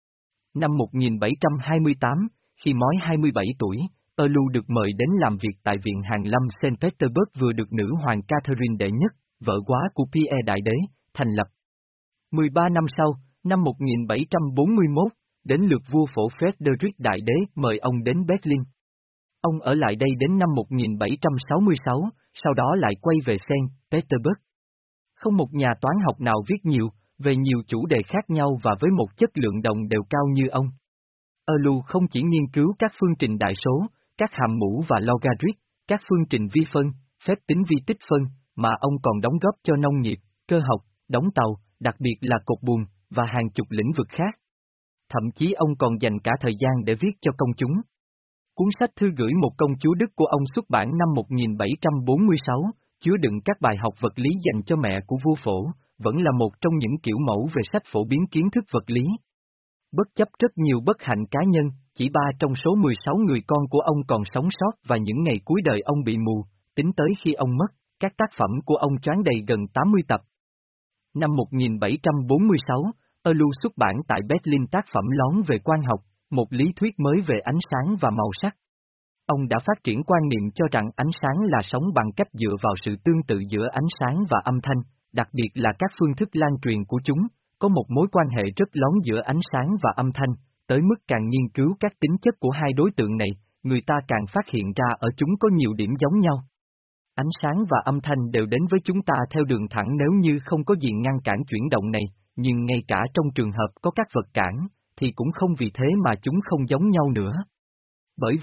Năm một nghìn bảy trăm hai mươi tám, khi mới hai mươi bảy tuổi, Euler được mời đến làm việc tại Viện Hàn lâm Saint Petersburg vừa được nữ hoàng Catherine đệ nhất, vợ quá của Pierre Đại Đế, thành lập. mười ba năm sau, năm một nghìn bảy trăm bốn mươi mốt, đến lượt vua phổ Frederick Đại Đế mời ông đến Berlin. Ông ở lại đây đến năm một nghìn bảy trăm sáu mươi sáu, sau đó lại quay về Saint Petersburg. Không một nhà toán học nào viết nhiều, về nhiều chủ đề khác nhau và với một chất lượng đồng đều cao như ông. Euler không chỉ nghiên cứu các phương trình đại số, các hàm mũ và logarit, các phương trình vi phân, phép tính vi tích phân, mà ông còn đóng góp cho nông nghiệp, cơ học, đóng tàu, đặc biệt là cột buồm, và hàng chục lĩnh vực khác. Thậm chí ông còn dành cả thời gian để viết cho công chúng. Cuốn sách Thư gửi một công chúa Đức của ông xuất bản năm một nghìn bảy trăm bốn mươi sáu, chứa đựng các bài học vật lý dành cho mẹ của vua phổ, vẫn là một trong những kiểu mẫu về sách phổ biến kiến thức vật lý. Bất chấp rất nhiều bất hạnh cá nhân, chỉ ba trong số mười sáu người con của ông còn sống sót và những ngày cuối đời ông bị mù, tính tới khi ông mất, các tác phẩm của ông choán đầy gần tám mươi tập. Năm một nghìn bảy trăm bốn mươi sáu, Euler xuất bản tại Berlin tác phẩm Lón về quang học, một lý thuyết mới về ánh sáng và màu sắc. Ông đã phát triển quan niệm cho rằng ánh sáng là sống bằng cách dựa vào sự tương tự giữa ánh sáng và âm thanh, đặc biệt là các phương thức lan truyền của chúng, có một mối quan hệ rất lón giữa ánh sáng và âm thanh, tới mức càng nghiên cứu các tính chất của hai đối tượng này, người ta càng phát hiện ra ở chúng có nhiều điểm giống nhau. Ánh sáng và âm thanh đều đến với chúng ta theo đường thẳng nếu như không có gì ngăn cản chuyển động này, nhưng ngay cả trong trường hợp có các vật cản, thì cũng không vì thế mà chúng không giống nhau nữa. Bởi vì,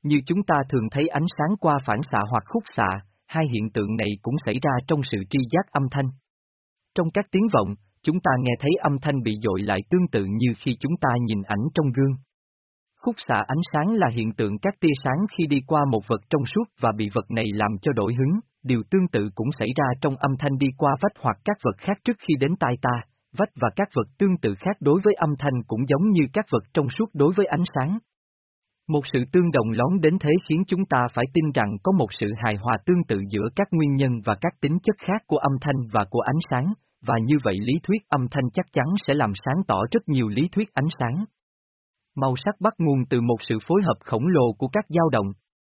như chúng ta thường thấy ánh sáng qua phản xạ hoặc khúc xạ, hai hiện tượng này cũng xảy ra trong sự tri giác âm thanh. Trong các tiếng vọng, chúng ta nghe thấy âm thanh bị dội lại tương tự như khi chúng ta nhìn ảnh trong gương. Khúc xạ ánh sáng là hiện tượng các tia sáng khi đi qua một vật trong suốt và bị vật này làm cho đổi hướng, điều tương tự cũng xảy ra trong âm thanh đi qua vách hoặc các vật khác trước khi đến tai ta. Vách và các vật tương tự khác đối với âm thanh cũng giống như các vật trong suốt đối với ánh sáng. Một sự tương đồng lón đến thế khiến chúng ta phải tin rằng có một sự hài hòa tương tự giữa các nguyên nhân và các tính chất khác của âm thanh và của ánh sáng, và như vậy lý thuyết âm thanh chắc chắn sẽ làm sáng tỏ rất nhiều lý thuyết ánh sáng. Màu sắc bắt nguồn từ một sự phối hợp khổng lồ của các dao động.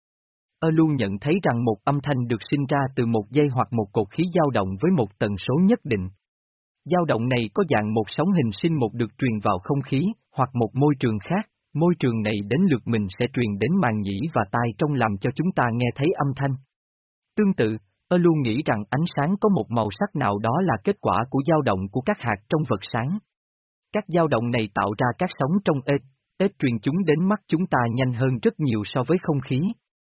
Elu nhận thấy rằng một âm thanh được sinh ra từ một dây hoặc một cột khí dao động với một tần số nhất định. Dao động này có dạng một sóng hình sinh một được truyền vào không khí, hoặc một môi trường khác, môi trường này đến lượt mình sẽ truyền đến màng nhĩ và tai trong làm cho chúng ta nghe thấy âm thanh. Tương tự, Elu nghĩ rằng ánh sáng có một màu sắc nào đó là kết quả của dao động của các hạt trong vật sáng. Các dao động này tạo ra các sóng trong ếch, ếch truyền chúng đến mắt chúng ta nhanh hơn rất nhiều so với không khí.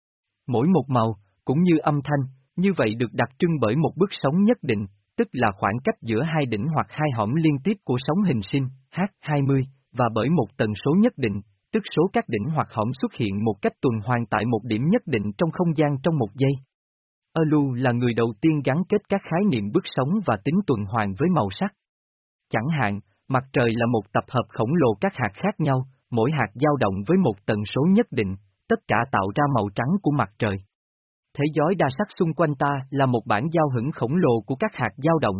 Mỗi một màu, cũng như âm thanh, như vậy được đặc trưng bởi một bước sóng nhất định, tức là khoảng cách giữa hai đỉnh hoặc hai hõm liên tiếp của sóng hình sinh, H hai mươi, và bởi một tần số nhất định, tức số các đỉnh hoặc hõm xuất hiện một cách tuần hoàn tại một điểm nhất định trong không gian trong một giây. Elu là người đầu tiên gắn kết các khái niệm bước sóng và tính tuần hoàn với màu sắc. Chẳng hạn, mặt trời là một tập hợp khổng lồ các hạt khác nhau, mỗi hạt dao động với một tần số nhất định, tất cả tạo ra màu trắng của mặt trời. Thế giới đa sắc xung quanh ta là một bản giao hưởng khổng lồ của các hạt dao động.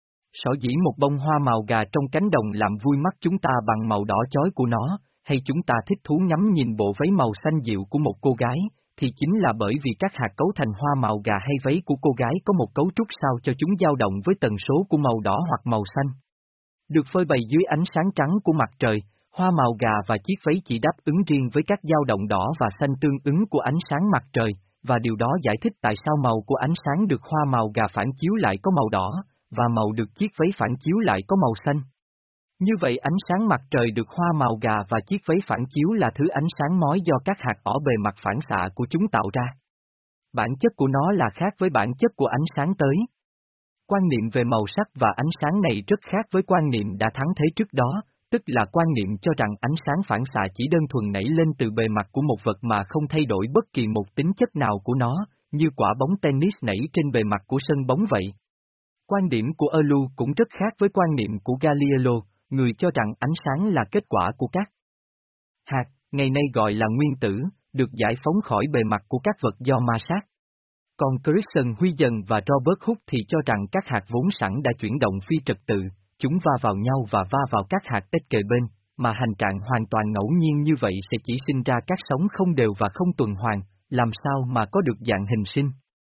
Sở dĩ một bông hoa màu gà trong cánh đồng làm vui mắt chúng ta bằng màu đỏ chói của nó, hay chúng ta thích thú ngắm nhìn bộ váy màu xanh dịu của một cô gái, thì chính là bởi vì các hạt cấu thành hoa màu gà hay váy của cô gái có một cấu trúc sao cho chúng dao động với tần số của màu đỏ hoặc màu xanh. Được phơi bày dưới ánh sáng trắng của mặt trời, hoa màu gà và chiếc váy chỉ đáp ứng riêng với các dao động đỏ và xanh tương ứng của ánh sáng mặt trời, và điều đó giải thích tại sao màu của ánh sáng được hoa màu gà phản chiếu lại có màu đỏ, và màu được chiếc váy phản chiếu lại có màu xanh. Như vậy ánh sáng mặt trời được hoa màu gà và chiếc váy phản chiếu là thứ ánh sáng mói do các hạt ở bề mặt phản xạ của chúng tạo ra. Bản chất của nó là khác với bản chất của ánh sáng tới. Quan niệm về màu sắc và ánh sáng này rất khác với quan niệm đã thắng thế trước đó, tức là quan niệm cho rằng ánh sáng phản xạ chỉ đơn thuần nảy lên từ bề mặt của một vật mà không thay đổi bất kỳ một tính chất nào của nó, như quả bóng tennis nảy trên bề mặt của sân bóng vậy. Quan điểm của Elu cũng rất khác với quan niệm của Galileo, người cho rằng ánh sáng là kết quả của các hạt, ngày nay gọi là nguyên tử, được giải phóng khỏi bề mặt của các vật do ma sát. Còn Christian Huygens và Robert Hooke thì cho rằng các hạt vốn sẵn đã chuyển động phi trật tự, chúng va vào nhau và va vào các hạt ít kề bên, mà hành trạng hoàn toàn ngẫu nhiên như vậy sẽ chỉ sinh ra các sóng không đều và không tuần hoàn, làm sao mà có được dạng hình sinh.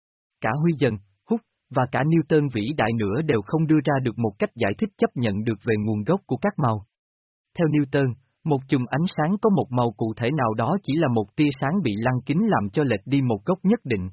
Cả Huygens, Hooke và cả Newton vĩ đại nữa đều không đưa ra được một cách giải thích chấp nhận được về nguồn gốc của các màu. Theo Newton, một chùm ánh sáng có một màu cụ thể nào đó chỉ là một tia sáng bị lăng kính làm cho lệch đi một góc nhất định.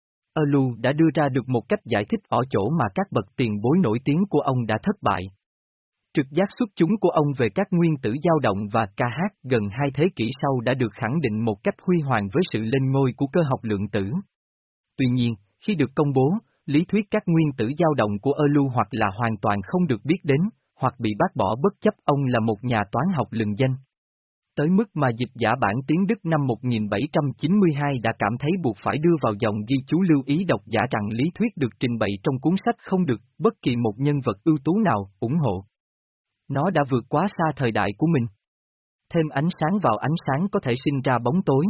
Elu đã đưa ra được một cách giải thích ở chỗ mà các bậc tiền bối nổi tiếng của ông đã thất bại. Trực giác xuất chúng của ông về các nguyên tử dao động và ca hát gần hai thế kỷ sau đã được khẳng định một cách huy hoàng với sự lên ngôi của cơ học lượng tử. Tuy nhiên, khi được công bố, lý thuyết các nguyên tử dao động của Elu hoặc là hoàn toàn không được biết đến, hoặc bị bác bỏ bất chấp ông là một nhà toán học lừng danh. Tới mức mà dịch giả bản tiếng Đức năm một nghìn bảy trăm chín mươi hai đã cảm thấy buộc phải đưa vào dòng ghi chú lưu ý độc giả rằng lý thuyết được trình bày trong cuốn sách không được bất kỳ một nhân vật ưu tú nào ủng hộ. Nó đã vượt quá xa thời đại của mình. Thêm ánh sáng vào ánh sáng có thể sinh ra bóng tối.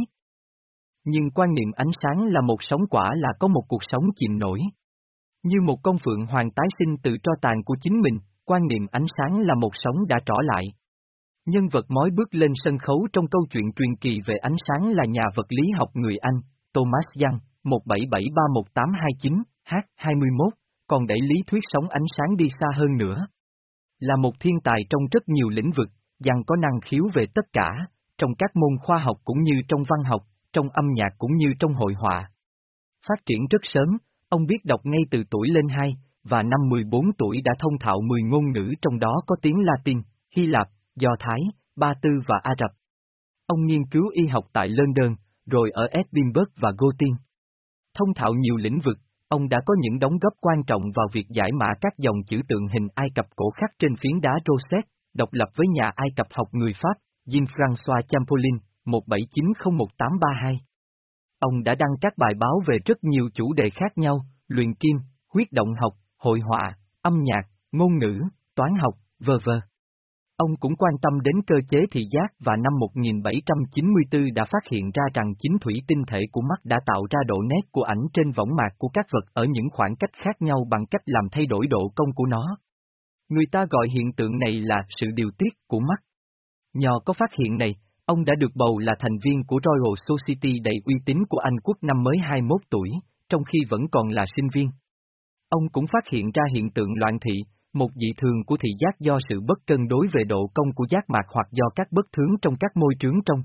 Nhưng quan niệm ánh sáng là một sống quả là có một cuộc sống chìm nổi. Như một con phượng hoàng tái sinh từ tro tàn của chính mình, quan niệm ánh sáng là một sống đã trỏ lại. Nhân vật mói bước lên sân khấu trong câu chuyện truyền kỳ về ánh sáng là nhà vật lý học người Anh, Thomas Young, một bảy bảy ba một tám hai chín, H hai mươi mốt, còn đẩy lý thuyết sóng ánh sáng đi xa hơn nữa. Là một thiên tài trong rất nhiều lĩnh vực, Young có năng khiếu về tất cả, trong các môn khoa học cũng như trong văn học, trong âm nhạc cũng như trong hội họa. Phát triển rất sớm, ông biết đọc ngay từ tuổi lên hai, và năm mười bốn tuổi đã thông thạo mười ngôn ngữ trong đó có tiếng Latin, Hy Lạp, Do Thái, Ba Tư và Ả Rập. Ông nghiên cứu y học tại London, rồi ở Edinburgh và Gotin. Thông thạo nhiều lĩnh vực, ông đã có những đóng góp quan trọng vào việc giải mã các dòng chữ tượng hình Ai Cập cổ khắc trên phiến đá Rosette, độc lập với nhà Ai Cập học người Pháp, Jean-François Champollion, một bảy chín không một tám ba hai. Ông đã đăng các bài báo về rất nhiều chủ đề khác nhau, luyện kim, huyết động học, hội họa, âm nhạc, ngôn ngữ, toán học, vân vân. Ông cũng quan tâm đến cơ chế thị giác và năm một nghìn bảy trăm chín mươi tư đã phát hiện ra rằng chính thủy tinh thể của mắt đã tạo ra độ nét của ảnh trên võng mạc của các vật ở những khoảng cách khác nhau bằng cách làm thay đổi độ cong của nó. Người ta gọi hiện tượng này là sự điều tiết của mắt. Nhờ có phát hiện này, ông đã được bầu là thành viên của Royal Society đầy uy tín của Anh quốc năm mới hai mươi mốt tuổi, trong khi vẫn còn là sinh viên. Ông cũng phát hiện ra hiện tượng loạn thị, một dị thường của thị giác do sự bất cân đối về độ cong của giác mạc hoặc do các bất thường trong các môi trướng trong.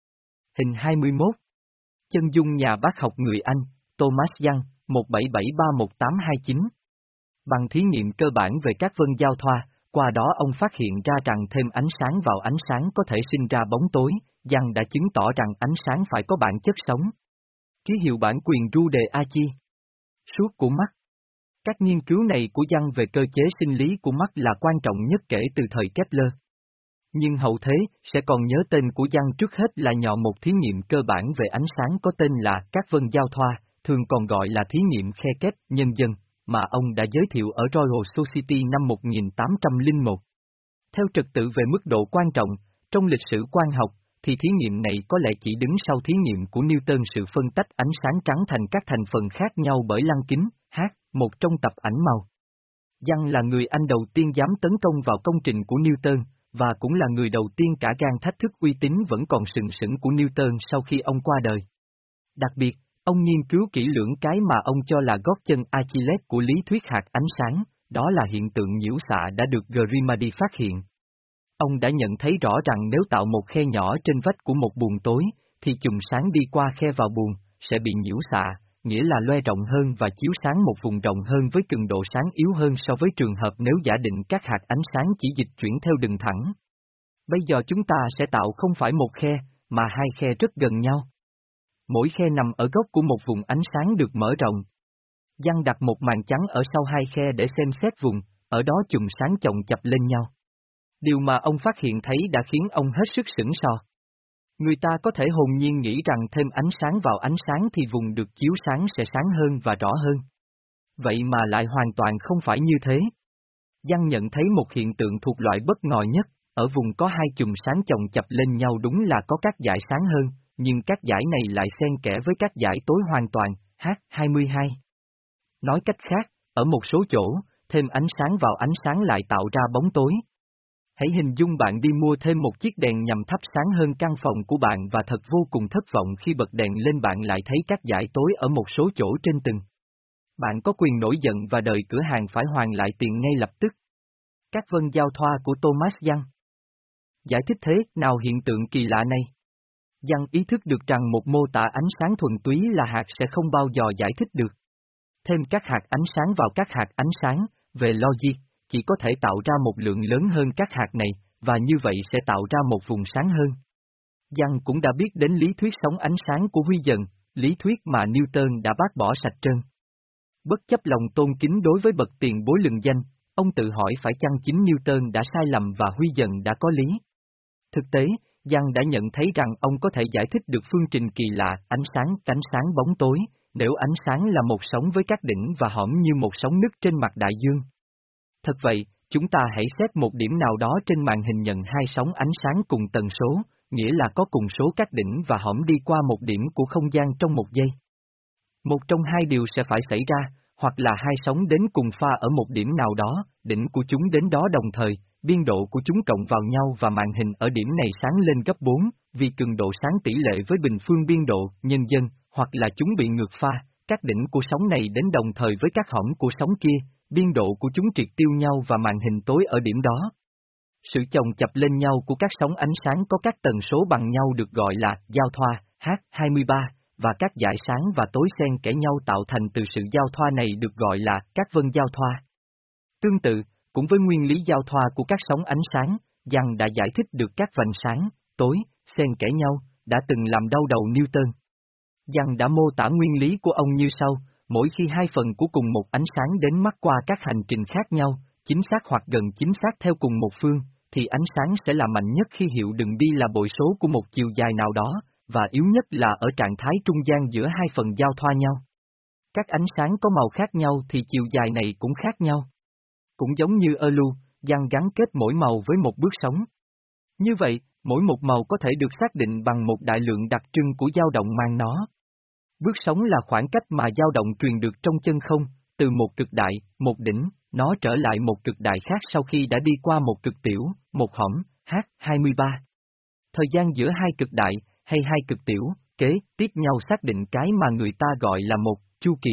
Hình hai mươi mốt. Chân dung nhà bác học người Anh, Thomas Young, một bảy bảy ba một tám hai chín. Bằng thí nghiệm cơ bản về các vân giao thoa, qua đó ông phát hiện ra rằng thêm ánh sáng vào ánh sáng có thể sinh ra bóng tối, Young đã chứng tỏ rằng ánh sáng phải có bản chất sống. Ký hiệu bản quyền Rue de Achi. Suốt của mắt. Các nghiên cứu này của Young về cơ chế sinh lý của mắt là quan trọng nhất kể từ thời Kepler. Nhưng hậu thế sẽ còn nhớ tên của Young trước hết là nhờ một thí nghiệm cơ bản về ánh sáng có tên là các vân giao thoa, thường còn gọi là thí nghiệm khe kép nhân dân, mà ông đã giới thiệu ở Royal Society năm một nghìn tám trăm lẻ một. Theo trật tự về mức độ quan trọng, trong lịch sử quang học, thì thí nghiệm này có lẽ chỉ đứng sau thí nghiệm của Newton sự phân tách ánh sáng trắng thành các thành phần khác nhau bởi lăng kính, H, một trong tập ảnh màu. Young là người Anh đầu tiên dám tấn công vào công trình của Newton, và cũng là người đầu tiên cả gan thách thức uy tín vẫn còn sừng sững của Newton sau khi ông qua đời. Đặc biệt, ông nghiên cứu kỹ lưỡng cái mà ông cho là gót chân Achilles của lý thuyết hạt ánh sáng, đó là hiện tượng nhiễu xạ đã được Grimadi phát hiện. Ông đã nhận thấy rõ rằng nếu tạo một khe nhỏ trên vách của một buồng tối, thì chùm sáng đi qua khe vào buồng, sẽ bị nhiễu xạ, nghĩa là loe rộng hơn và chiếu sáng một vùng rộng hơn với cường độ sáng yếu hơn so với trường hợp nếu giả định các hạt ánh sáng chỉ dịch chuyển theo đường thẳng. Bây giờ chúng ta sẽ tạo không phải một khe, mà hai khe rất gần nhau. Mỗi khe nằm ở góc của một vùng ánh sáng được mở rộng. Young đặt một màn trắng ở sau hai khe để xem xét vùng, ở đó chùm sáng chồng chập lên nhau. Điều mà ông phát hiện thấy đã khiến ông hết sức sửng sờ. Người ta có thể hồn nhiên nghĩ rằng thêm ánh sáng vào ánh sáng thì vùng được chiếu sáng sẽ sáng hơn và rõ hơn. Vậy mà lại hoàn toàn không phải như thế. Young nhận thấy một hiện tượng thuộc loại bất ngờ nhất, ở vùng có hai chùm sáng chồng chập lên nhau đúng là có các dải sáng hơn, nhưng các dải này lại xen kẽ với các dải tối hoàn toàn, H hai mươi hai. Nói cách khác, ở một số chỗ, thêm ánh sáng vào ánh sáng lại tạo ra bóng tối. Hãy hình dung bạn đi mua thêm một chiếc đèn nhằm thắp sáng hơn căn phòng của bạn và thật vô cùng thất vọng khi bật đèn lên bạn lại thấy các dải tối ở một số chỗ trên từng. Bạn có quyền nổi giận và đòi cửa hàng phải hoàn lại tiền ngay lập tức. Các vân giao thoa của Thomas Young. Giải thích thế nào hiện tượng kỳ lạ này? Young ý thức được rằng một mô tả ánh sáng thuần túy là hạt sẽ không bao giờ giải thích được. Thêm các hạt ánh sáng vào các hạt ánh sáng, về logic, chỉ có thể tạo ra một lượng lớn hơn các hạt này, và như vậy sẽ tạo ra một vùng sáng hơn. Young cũng đã biết đến lý thuyết sóng ánh sáng của Huy dần, lý thuyết mà Newton đã bác bỏ sạch trơn. Bất chấp lòng tôn kính đối với bậc tiền bối lừng danh, ông tự hỏi phải chăng chính Newton đã sai lầm và Huy dần đã có lý. Thực tế, Young đã nhận thấy rằng ông có thể giải thích được phương trình kỳ lạ ánh sáng ánh sáng bóng tối, nếu ánh sáng là một sóng với các đỉnh và hõm như một sóng nứt trên mặt đại dương. Thật vậy, chúng ta hãy xét một điểm nào đó trên màn hình nhận hai sóng ánh sáng cùng tần số, nghĩa là có cùng số các đỉnh và hõm đi qua một điểm của không gian trong một giây. Một trong hai điều sẽ phải xảy ra, hoặc là hai sóng đến cùng pha ở một điểm nào đó, đỉnh của chúng đến đó đồng thời, biên độ của chúng cộng vào nhau và màn hình ở điểm này sáng lên gấp bốn, vì cường độ sáng tỷ lệ với bình phương biên độ, nhân dân, hoặc là chúng bị ngược pha, các đỉnh của sóng này đến đồng thời với các hõm của sóng kia, biên độ của chúng triệt tiêu nhau và màn hình tối ở điểm đó. Sự chồng chập lên nhau của các sóng ánh sáng có các tần số bằng nhau được gọi là giao thoa, H hai mươi ba, và các dải sáng và tối xen kẽ nhau tạo thành từ sự giao thoa này được gọi là các vân giao thoa. Tương tự, cũng với nguyên lý giao thoa của các sóng ánh sáng, Young đã giải thích được các vành sáng, tối, xen kẽ nhau, đã từng làm đau đầu Newton. Giăng đã mô tả nguyên lý của ông như sau, mỗi khi hai phần của cùng một ánh sáng đến mắt qua các hành trình khác nhau, chính xác hoặc gần chính xác theo cùng một phương, thì ánh sáng sẽ là mạnh nhất khi hiệu đường đi là bội số của một chiều dài nào đó, và yếu nhất là ở trạng thái trung gian giữa hai phần giao thoa nhau. Các ánh sáng có màu khác nhau thì chiều dài này cũng khác nhau. Cũng giống như ơ lưu, Giăng gắn kết mỗi màu với một bước sóng. Như vậy, mỗi một màu có thể được xác định bằng một đại lượng đặc trưng của dao động mang nó. Bước sóng là khoảng cách mà dao động truyền được trong chân không, từ một cực đại, một đỉnh, nó trở lại một cực đại khác sau khi đã đi qua một cực tiểu, một hõm, H hai mươi ba. Thời gian giữa hai cực đại, hay hai cực tiểu, kế tiếp nhau xác định cái mà người ta gọi là một chu kỳ.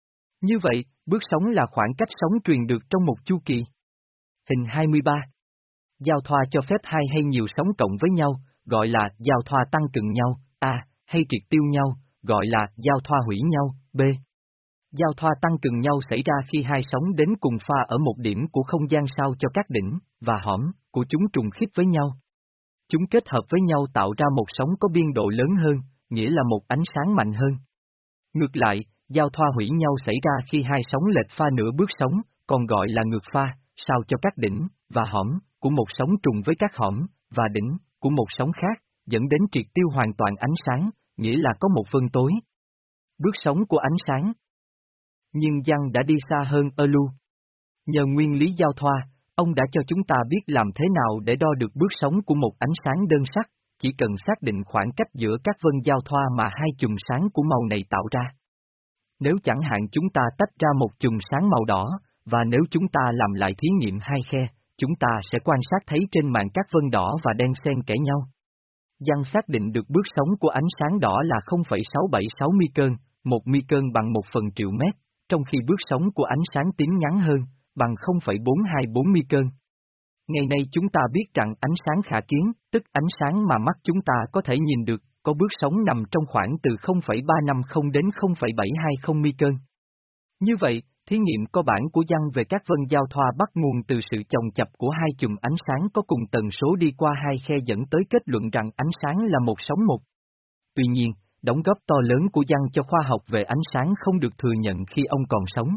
Như vậy, bước sóng là khoảng cách sóng truyền được trong một chu kỳ. Hình hai mươi ba. Giao thoa cho phép hai hay nhiều sóng cộng với nhau, gọi là giao thoa tăng cường nhau, A, hay triệt tiêu nhau, gọi là giao thoa hủy nhau, B. Giao thoa tăng cường nhau xảy ra khi hai sóng đến cùng pha ở một điểm của không gian sao cho các đỉnh, và hõm, của chúng trùng khít với nhau. Chúng kết hợp với nhau tạo ra một sóng có biên độ lớn hơn, nghĩa là một ánh sáng mạnh hơn. Ngược lại, giao thoa hủy nhau xảy ra khi hai sóng lệch pha nửa bước sóng, còn gọi là ngược pha, sao cho các đỉnh, và hõm, của một sóng trùng với các hõm, và đỉnh, của một sóng khác, dẫn đến triệt tiêu hoàn toàn ánh sáng, nghĩa là có một phân tối. Bước sóng của ánh sáng. Nhưng Giăng đã đi xa hơn ơ lưu. Nhờ nguyên lý giao thoa, ông đã cho chúng ta biết làm thế nào để đo được bước sóng của một ánh sáng đơn sắc, chỉ cần xác định khoảng cách giữa các vân giao thoa mà hai chùm sáng của màu này tạo ra. Nếu chẳng hạn chúng ta tách ra một chùm sáng màu đỏ, và nếu chúng ta làm lại thí nghiệm hai khe, chúng ta sẽ quan sát thấy trên màn các vân đỏ và đen xen kẽ nhau. Giăng xác định được bước sóng của ánh sáng đỏ là không phẩy sáu bảy sáu micron, một micron bằng một phần triệu mét, trong khi bước sóng của ánh sáng tím ngắn hơn, bằng không phẩy bốn hai bốn micron. Ngày nay chúng ta biết rằng ánh sáng khả kiến, tức ánh sáng mà mắt chúng ta có thể nhìn được, có bước sóng nằm trong khoảng từ không phẩy ba năm không đến không phẩy bảy hai không micron. Như vậy, thí nghiệm cơ bản của Giăng về các vân giao thoa bắt nguồn từ sự chồng chập của hai chùm ánh sáng có cùng tần số đi qua hai khe dẫn tới kết luận rằng ánh sáng là một sóng một. Tuy nhiên, đóng góp to lớn của Giăng cho khoa học về ánh sáng không được thừa nhận khi ông còn sống.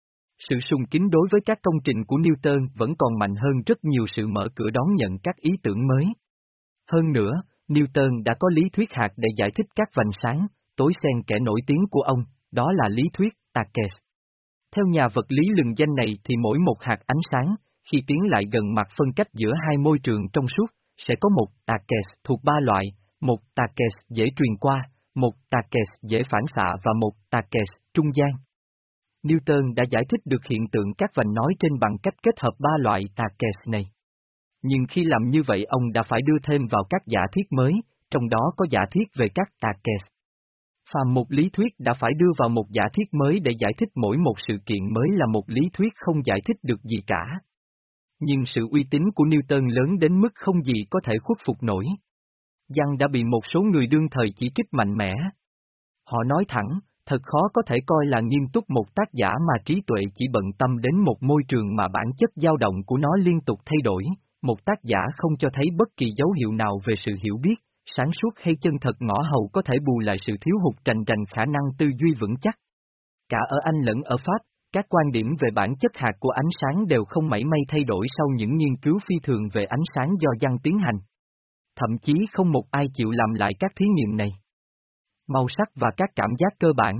Sự sùng kính đối với các công trình của Newton vẫn còn mạnh hơn rất nhiều sự mở cửa đón nhận các ý tưởng mới. Hơn nữa, Newton đã có lý thuyết hạt để giải thích các vành sáng, tối xen kẽ nổi tiếng của ông, đó là lý thuyết Takes. Theo nhà vật lý lừng danh này thì mỗi một hạt ánh sáng, khi tiến lại gần mặt phân cách giữa hai môi trường trong suốt, sẽ có một Takes thuộc ba loại, một Takes dễ truyền qua, một Takes dễ phản xạ và một Takes trung gian. Newton đã giải thích được hiện tượng các vành nói trên bằng cách kết hợp ba loại Takes này. Nhưng khi làm như vậy ông đã phải đưa thêm vào các giả thiết mới, trong đó có giả thiết về các Takes. Phàm một lý thuyết đã phải đưa vào một giả thiết mới để giải thích mỗi một sự kiện mới là một lý thuyết không giải thích được gì cả. Nhưng sự uy tín của Newton lớn đến mức không gì có thể khuất phục nổi. Giăng đã bị một số người đương thời chỉ trích mạnh mẽ. Họ nói thẳng, thật khó có thể coi là nghiêm túc một tác giả mà trí tuệ chỉ bận tâm đến một môi trường mà bản chất dao động của nó liên tục thay đổi, một tác giả không cho thấy bất kỳ dấu hiệu nào về sự hiểu biết, sáng suốt hay chân thật ngõ hầu có thể bù lại sự thiếu hụt trành trành khả năng tư duy vững chắc. Cả ở Anh lẫn ở Pháp, các quan điểm về bản chất hạt của ánh sáng đều không mảy may thay đổi sau những nghiên cứu phi thường về ánh sáng do Giăng tiến hành. Thậm chí không một ai chịu làm lại các thí nghiệm này. Màu sắc và các cảm giác cơ bản.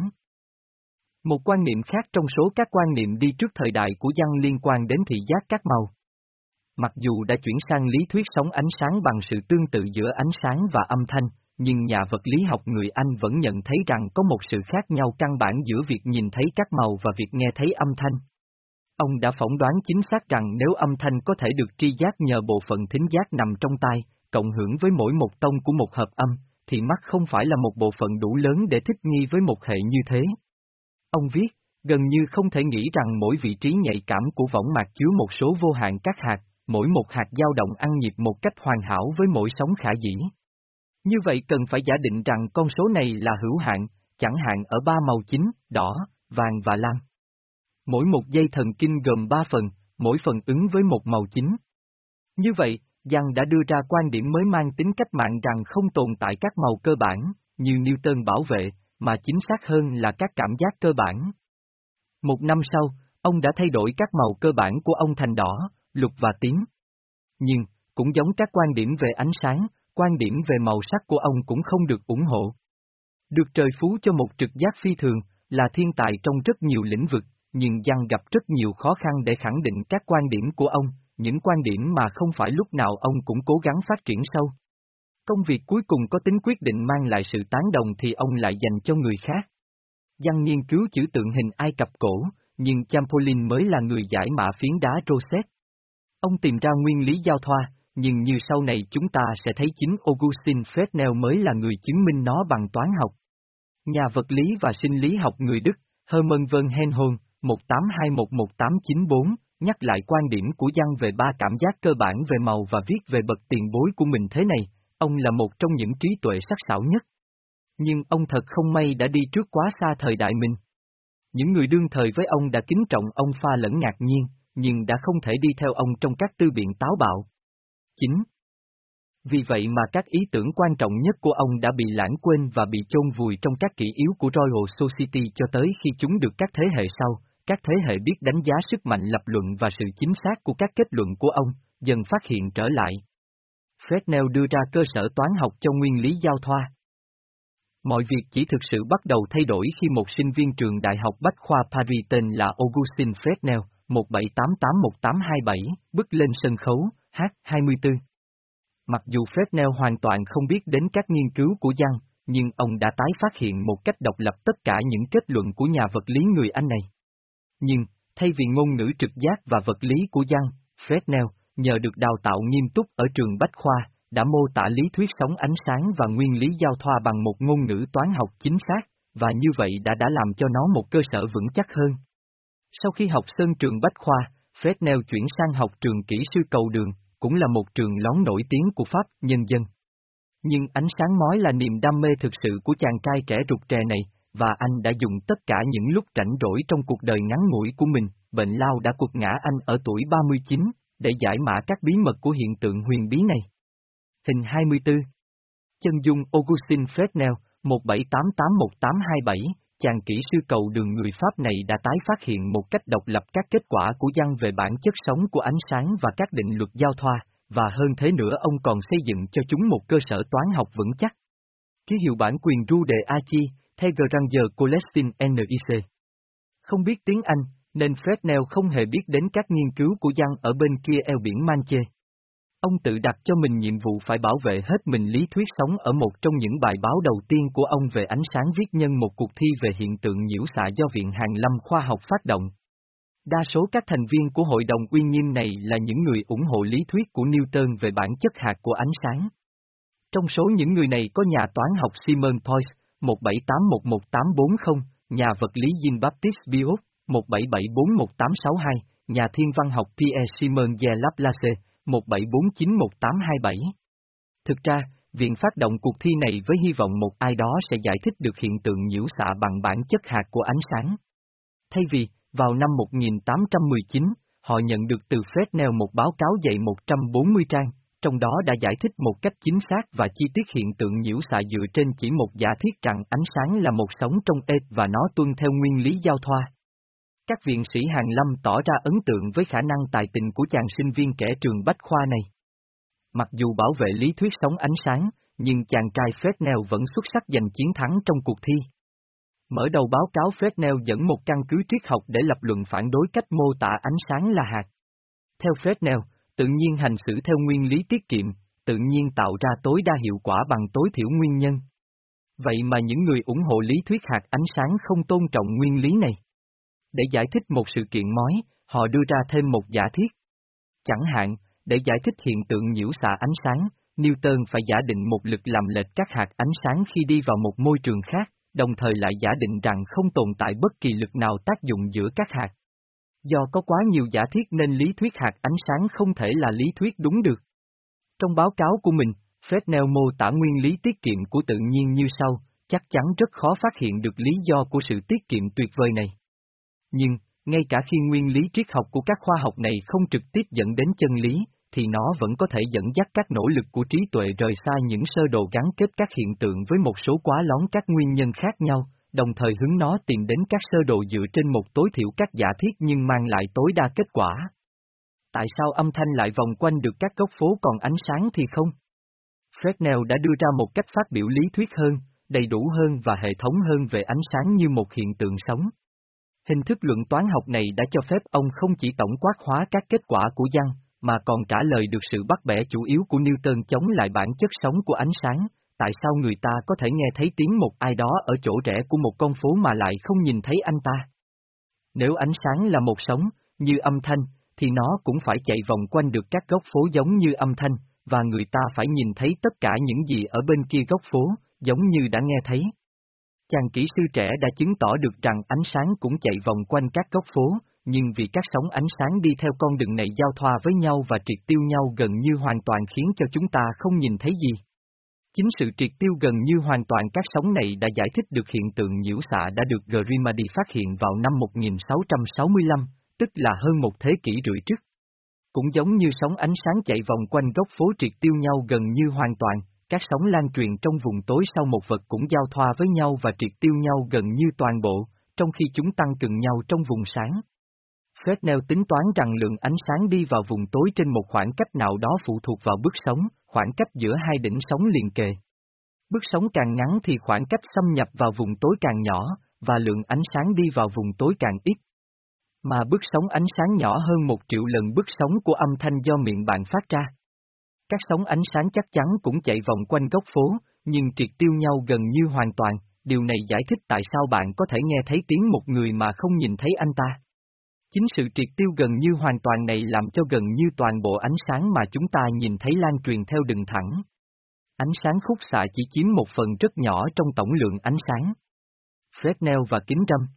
Một quan niệm khác trong số các quan niệm đi trước thời đại của Giăng liên quan đến thị giác các màu. Mặc dù đã chuyển sang lý thuyết sóng ánh sáng bằng sự tương tự giữa ánh sáng và âm thanh, nhưng nhà vật lý học người Anh vẫn nhận thấy rằng có một sự khác nhau căn bản giữa việc nhìn thấy các màu và việc nghe thấy âm thanh. Ông đã phỏng đoán chính xác rằng nếu âm thanh có thể được tri giác nhờ bộ phận thính giác nằm trong tai, cộng hưởng với mỗi một tông của một hợp âm, thì mắt không phải là một bộ phận đủ lớn để thích nghi với một hệ như thế. Ông viết, gần như không thể nghĩ rằng mỗi vị trí nhạy cảm của võng mạc chứa một số vô hạn các hạt, mỗi một hạt dao động ăn nhịp một cách hoàn hảo với mỗi sóng khả dĩ. Như vậy cần phải giả định rằng con số này là hữu hạn, chẳng hạn ở ba màu chính, đỏ, vàng và lam. Mỗi một dây thần kinh gồm ba phần, mỗi phần ứng với một màu chính. Như vậy, Giăng đã đưa ra quan điểm mới mang tính cách mạng rằng không tồn tại các màu cơ bản, như Newton bảo vệ, mà chính xác hơn là các cảm giác cơ bản. Một năm sau, ông đã thay đổi các màu cơ bản của ông thành đỏ, lục và tím. Nhưng, cũng giống các quan điểm về ánh sáng, quan điểm về màu sắc của ông cũng không được ủng hộ. Được trời phú cho một trực giác phi thường, là thiên tài trong rất nhiều lĩnh vực, nhưng Giăng gặp rất nhiều khó khăn để khẳng định các quan điểm của ông, những quan điểm mà không phải lúc nào ông cũng cố gắng phát triển sâu. Công việc cuối cùng có tính quyết định mang lại sự tán đồng thì ông lại dành cho người khác. Giăng nghiên cứu chữ tượng hình Ai Cập cổ, nhưng Champollion mới là người giải mã phiến đá Rosette. Ông tìm ra nguyên lý giao thoa, nhưng như sau này chúng ta sẽ thấy chính Augustin Fresnel mới là người chứng minh nó bằng toán học. Nhà vật lý và sinh lý học người Đức, Hermann von Helmholtz, một tám hai một một tám chín bốn, nhắc lại quan điểm của Giăng về ba cảm giác cơ bản về màu và viết về bậc tiền bối của mình thế này, ông là một trong những trí tuệ sắc sảo nhất. Nhưng ông thật không may đã đi trước quá xa thời đại mình. Những người đương thời với ông đã kính trọng ông pha lẫn ngạc nhiên, nhưng đã không thể đi theo ông trong các tư biện táo bạo. Chính vì vậy mà các ý tưởng quan trọng nhất của ông đã bị lãng quên và bị chôn vùi trong các kỷ yếu của Royal Society cho tới khi chúng được các thế hệ sau, các thế hệ biết đánh giá sức mạnh lập luận và sự chính xác của các kết luận của ông, dần phát hiện trở lại. Fresnel đưa ra cơ sở toán học cho nguyên lý giao thoa. Mọi việc chỉ thực sự bắt đầu thay đổi khi một sinh viên trường Đại học Bách khoa Paris tên là Augustin Fresnel, một bảy tám tám một tám hai bảy, bước lên sân khấu, H hai mươi tư. Mặc dù Fresnel hoàn toàn không biết đến các nghiên cứu của Giăng, nhưng ông đã tái phát hiện một cách độc lập tất cả những kết luận của nhà vật lý người Anh này. Nhưng, thay vì ngôn ngữ trực giác và vật lý của Giăng, Fresnel, nhờ được đào tạo nghiêm túc ở trường Bách khoa, đã mô tả lý thuyết sóng ánh sáng và nguyên lý giao thoa bằng một ngôn ngữ toán học chính xác, và như vậy đã đã làm cho nó một cơ sở vững chắc hơn. Sau khi học sơn trường Bách khoa, Fresnel chuyển sang học trường kỹ sư cầu đường, cũng là một trường lón nổi tiếng của Pháp nhân dân. Nhưng ánh sáng mói là niềm đam mê thực sự của chàng trai trẻ rụt rè này, và anh đã dùng tất cả những lúc rảnh rỗi trong cuộc đời ngắn ngủi của mình, bệnh lao đã quật ngã anh ở tuổi ba mươi chín, để giải mã các bí mật của hiện tượng huyền bí này. Hình hai mươi tư. Chân dung Augustin Fresnel, một bảy tám tám một tám hai bảy, chàng kỹ sư cầu đường người Pháp này đã tái phát hiện một cách độc lập các kết quả của Giăng về bản chất sống của ánh sáng và các định luật giao thoa, và hơn thế nữa ông còn xây dựng cho chúng một cơ sở toán học vững chắc. Ký hiệu bản quyền Rue de Archi, theo Granger Colestin en i xê. Không biết tiếng Anh, nên Fresnel không hề biết đến các nghiên cứu của Giăng ở bên kia eo biển Manche. Ông tự đặt cho mình nhiệm vụ phải bảo vệ hết mình lý thuyết sống ở một trong những bài báo đầu tiên của ông về ánh sáng viết nhân một cuộc thi về hiện tượng nhiễu xạ do Viện Hàn Lâm Khoa học phát động. Đa số các thành viên của hội đồng uy nghiêm này là những người ủng hộ lý thuyết của Newton về bản chất hạt của ánh sáng. Trong số những người này có nhà toán học Simon Poisson, một bảy tám một một tám bốn không, nhà vật lý Jean-Baptiste Biot, một bảy bảy bốn một tám sáu hai, nhà thiên văn học Pierre-Simon de Laplace, một bảy bốn chín một tám hai bảy. Thực ra, Viện phát động cuộc thi này với hy vọng một ai đó sẽ giải thích được hiện tượng nhiễu xạ bằng bản chất hạt của ánh sáng. Thay vì, vào năm một nghìn tám trăm mười chín, họ nhận được từ Fresnel một báo cáo dày một trăm bốn mươi trang, trong đó đã giải thích một cách chính xác và chi tiết hiện tượng nhiễu xạ dựa trên chỉ một giả thiết rằng ánh sáng là một sóng trong ếch và nó tuân theo nguyên lý giao thoa. Các viện sĩ Hàn Lâm tỏ ra ấn tượng với khả năng tài tình của chàng sinh viên trẻ trường Bách khoa này. Mặc dù bảo vệ lý thuyết sóng ánh sáng, nhưng chàng trai Fresnel vẫn xuất sắc giành chiến thắng trong cuộc thi. Mở đầu báo cáo Fresnel dẫn một căn cứ triết học để lập luận phản đối cách mô tả ánh sáng là hạt. Theo Fresnel, tự nhiên hành xử theo nguyên lý tiết kiệm, tự nhiên tạo ra tối đa hiệu quả bằng tối thiểu nguyên nhân. Vậy mà những người ủng hộ lý thuyết hạt ánh sáng không tôn trọng nguyên lý này. Để giải thích một sự kiện mói, họ đưa ra thêm một giả thiết. Chẳng hạn, để giải thích hiện tượng nhiễu xạ ánh sáng, Newton phải giả định một lực làm lệch các hạt ánh sáng khi đi vào một môi trường khác, đồng thời lại giả định rằng không tồn tại bất kỳ lực nào tác dụng giữa các hạt. Do có quá nhiều giả thiết nên lý thuyết hạt ánh sáng không thể là lý thuyết đúng được. Trong báo cáo của mình, Fresnel mô tả nguyên lý tiết kiệm của tự nhiên như sau, chắc chắn rất khó phát hiện được lý do của sự tiết kiệm tuyệt vời này. Nhưng, ngay cả khi nguyên lý triết học của các khoa học này không trực tiếp dẫn đến chân lý, thì nó vẫn có thể dẫn dắt các nỗ lực của trí tuệ rời xa những sơ đồ gắn kết các hiện tượng với một số quá lón các nguyên nhân khác nhau, đồng thời hướng nó tìm đến các sơ đồ dựa trên một tối thiểu các giả thiết nhưng mang lại tối đa kết quả. Tại sao âm thanh lại vòng quanh được các góc phố còn ánh sáng thì không? Fresnel đã đưa ra một cách phát biểu lý thuyết hơn, đầy đủ hơn và hệ thống hơn về ánh sáng như một hiện tượng sống. Hình thức luận toán học này đã cho phép ông không chỉ tổng quát hóa các kết quả của Young, mà còn trả lời được sự bắt bẻ chủ yếu của Newton chống lại bản chất sống của ánh sáng. Tại sao người ta có thể nghe thấy tiếng một ai đó ở chỗ rẽ của một con phố mà lại không nhìn thấy anh ta? Nếu ánh sáng là một sống, như âm thanh, thì nó cũng phải chạy vòng quanh được các góc phố giống như âm thanh, và người ta phải nhìn thấy tất cả những gì ở bên kia góc phố, giống như đã nghe thấy. Chàng kỹ sư trẻ đã chứng tỏ được rằng ánh sáng cũng chạy vòng quanh các góc phố, nhưng vì các sóng ánh sáng đi theo con đường này giao thoa với nhau và triệt tiêu nhau gần như hoàn toàn khiến cho chúng ta không nhìn thấy gì. Chính sự triệt tiêu gần như hoàn toàn các sóng này đã giải thích được hiện tượng nhiễu xạ đã được Grimady phát hiện vào năm một nghìn sáu trăm sáu mươi lăm, tức là hơn một thế kỷ rưỡi trước. Cũng giống như sóng ánh sáng chạy vòng quanh góc phố triệt tiêu nhau gần như hoàn toàn, các sóng lan truyền trong vùng tối sau một vật cũng giao thoa với nhau và triệt tiêu nhau gần như toàn bộ, trong khi chúng tăng cường nhau trong vùng sáng. Fresnel tính toán rằng lượng ánh sáng đi vào vùng tối trên một khoảng cách nào đó phụ thuộc vào bước sóng, khoảng cách giữa hai đỉnh sóng liền kề. Bước sóng càng ngắn thì khoảng cách xâm nhập vào vùng tối càng nhỏ, và lượng ánh sáng đi vào vùng tối càng ít. Mà bước sóng ánh sáng nhỏ hơn một triệu lần bước sóng của âm thanh do miệng bạn phát ra. Các sóng ánh sáng chắc chắn cũng chạy vòng quanh góc phố, nhưng triệt tiêu nhau gần như hoàn toàn, điều này giải thích tại sao bạn có thể nghe thấy tiếng một người mà không nhìn thấy anh ta. Chính sự triệt tiêu gần như hoàn toàn này làm cho gần như toàn bộ ánh sáng mà chúng ta nhìn thấy lan truyền theo đường thẳng. Ánh sáng khúc xạ chỉ chiếm một phần rất nhỏ trong tổng lượng ánh sáng. Fresnel và kính râm.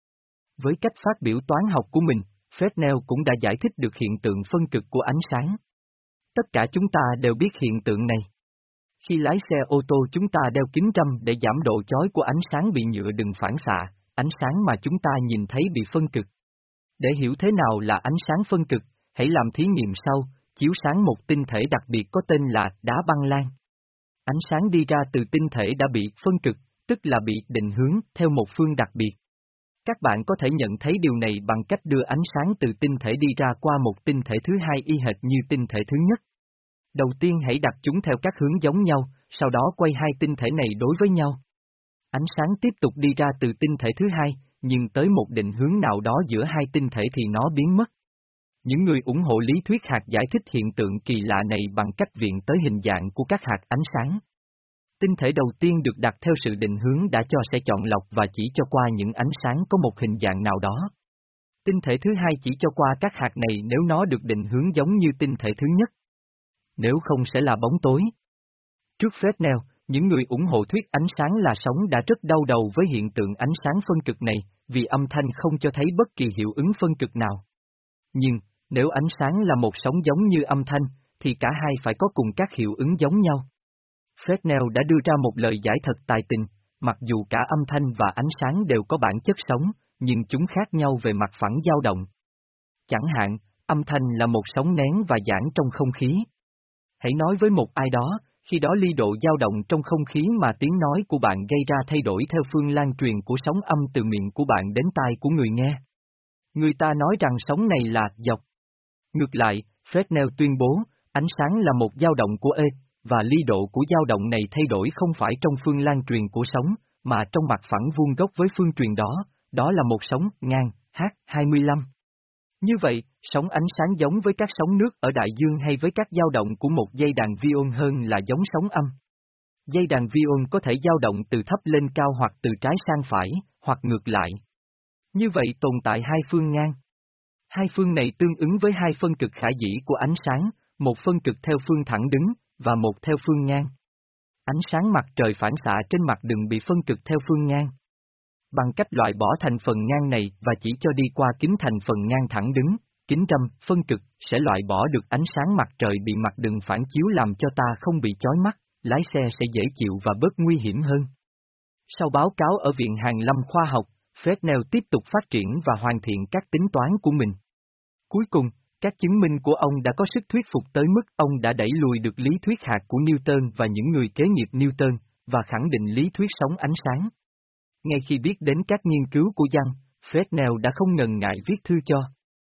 Với cách phát biểu toán học của mình, Fresnel cũng đã giải thích được hiện tượng phân cực của ánh sáng. Tất cả chúng ta đều biết hiện tượng này. Khi lái xe ô tô chúng ta đeo kính râm để giảm độ chói của ánh sáng bị nhựa đừng phản xạ, ánh sáng mà chúng ta nhìn thấy bị phân cực. Để hiểu thế nào là ánh sáng phân cực, hãy làm thí nghiệm sau, chiếu sáng một tinh thể đặc biệt có tên là đá băng lan. Ánh sáng đi ra từ tinh thể đã bị phân cực, tức là bị định hướng theo một phương đặc biệt. Các bạn có thể nhận thấy điều này bằng cách đưa ánh sáng từ tinh thể đi ra qua một tinh thể thứ hai y hệt như tinh thể thứ nhất. Đầu tiên hãy đặt chúng theo các hướng giống nhau, sau đó quay hai tinh thể này đối với nhau. Ánh sáng tiếp tục đi ra từ tinh thể thứ hai, nhưng tới một định hướng nào đó giữa hai tinh thể thì nó biến mất. Những người ủng hộ lý thuyết hạt giải thích hiện tượng kỳ lạ này bằng cách viện tới hình dạng của các hạt ánh sáng. Tinh thể đầu tiên được đặt theo sự định hướng đã cho sẽ chọn lọc và chỉ cho qua những ánh sáng có một hình dạng nào đó. Tinh thể thứ hai chỉ cho qua các hạt này nếu nó được định hướng giống như tinh thể thứ nhất. Nếu không sẽ là bóng tối. Trước Fresnel, những người ủng hộ thuyết ánh sáng là sóng đã rất đau đầu với hiện tượng ánh sáng phân cực này, vì âm thanh không cho thấy bất kỳ hiệu ứng phân cực nào. Nhưng, nếu ánh sáng là một sóng giống như âm thanh, thì cả hai phải có cùng các hiệu ứng giống nhau. Fresnel đã đưa ra một lời giải thật tài tình, mặc dù cả âm thanh và ánh sáng đều có bản chất sống, nhưng chúng khác nhau về mặt phẳng dao động. Chẳng hạn, âm thanh là một sóng nén và giãn trong không khí. Hãy nói với một ai đó, khi đó ly độ dao động trong không khí mà tiếng nói của bạn gây ra thay đổi theo phương lan truyền của sóng âm từ miệng của bạn đến tai của người nghe. Người ta nói rằng sóng này là dọc. Ngược lại, Fresnel tuyên bố, ánh sáng là một dao động của E, và ly độ của dao động này thay đổi không phải trong phương lan truyền của sóng, mà trong mặt phẳng vuông góc với phương truyền đó, đó là một sóng ngang, H hai mươi lăm. Như vậy, sóng ánh sáng giống với các sóng nước ở đại dương hay với các dao động của một dây đàn vi-ôn hơn là giống sóng âm. Dây đàn vi-ôn có thể dao động từ thấp lên cao hoặc từ trái sang phải, hoặc ngược lại. Như vậy tồn tại hai phương ngang. Hai phương này tương ứng với hai phân cực khả dĩ của ánh sáng, một phân cực theo phương thẳng đứng, và một theo phương ngang. Ánh sáng mặt trời phản xạ trên mặt đường bị phân cực theo phương ngang. Bằng cách loại bỏ thành phần ngang này và chỉ cho đi qua kính thành phần ngang thẳng đứng, kính râm, phân cực, sẽ loại bỏ được ánh sáng mặt trời bị mặt đường phản chiếu làm cho ta không bị chói mắt, lái xe sẽ dễ chịu và bớt nguy hiểm hơn. Sau báo cáo ở Viện Hàn lâm Khoa học, Fresnel tiếp tục phát triển và hoàn thiện các tính toán của mình. Cuối cùng, Các chứng minh của ông đã có sức thuyết phục tới mức ông đã đẩy lùi được lý thuyết hạt của Newton và những người kế nghiệp Newton, và khẳng định lý thuyết sóng ánh sáng. Ngay khi biết đến các nghiên cứu của Young, Fresnel đã không ngần ngại viết thư cho.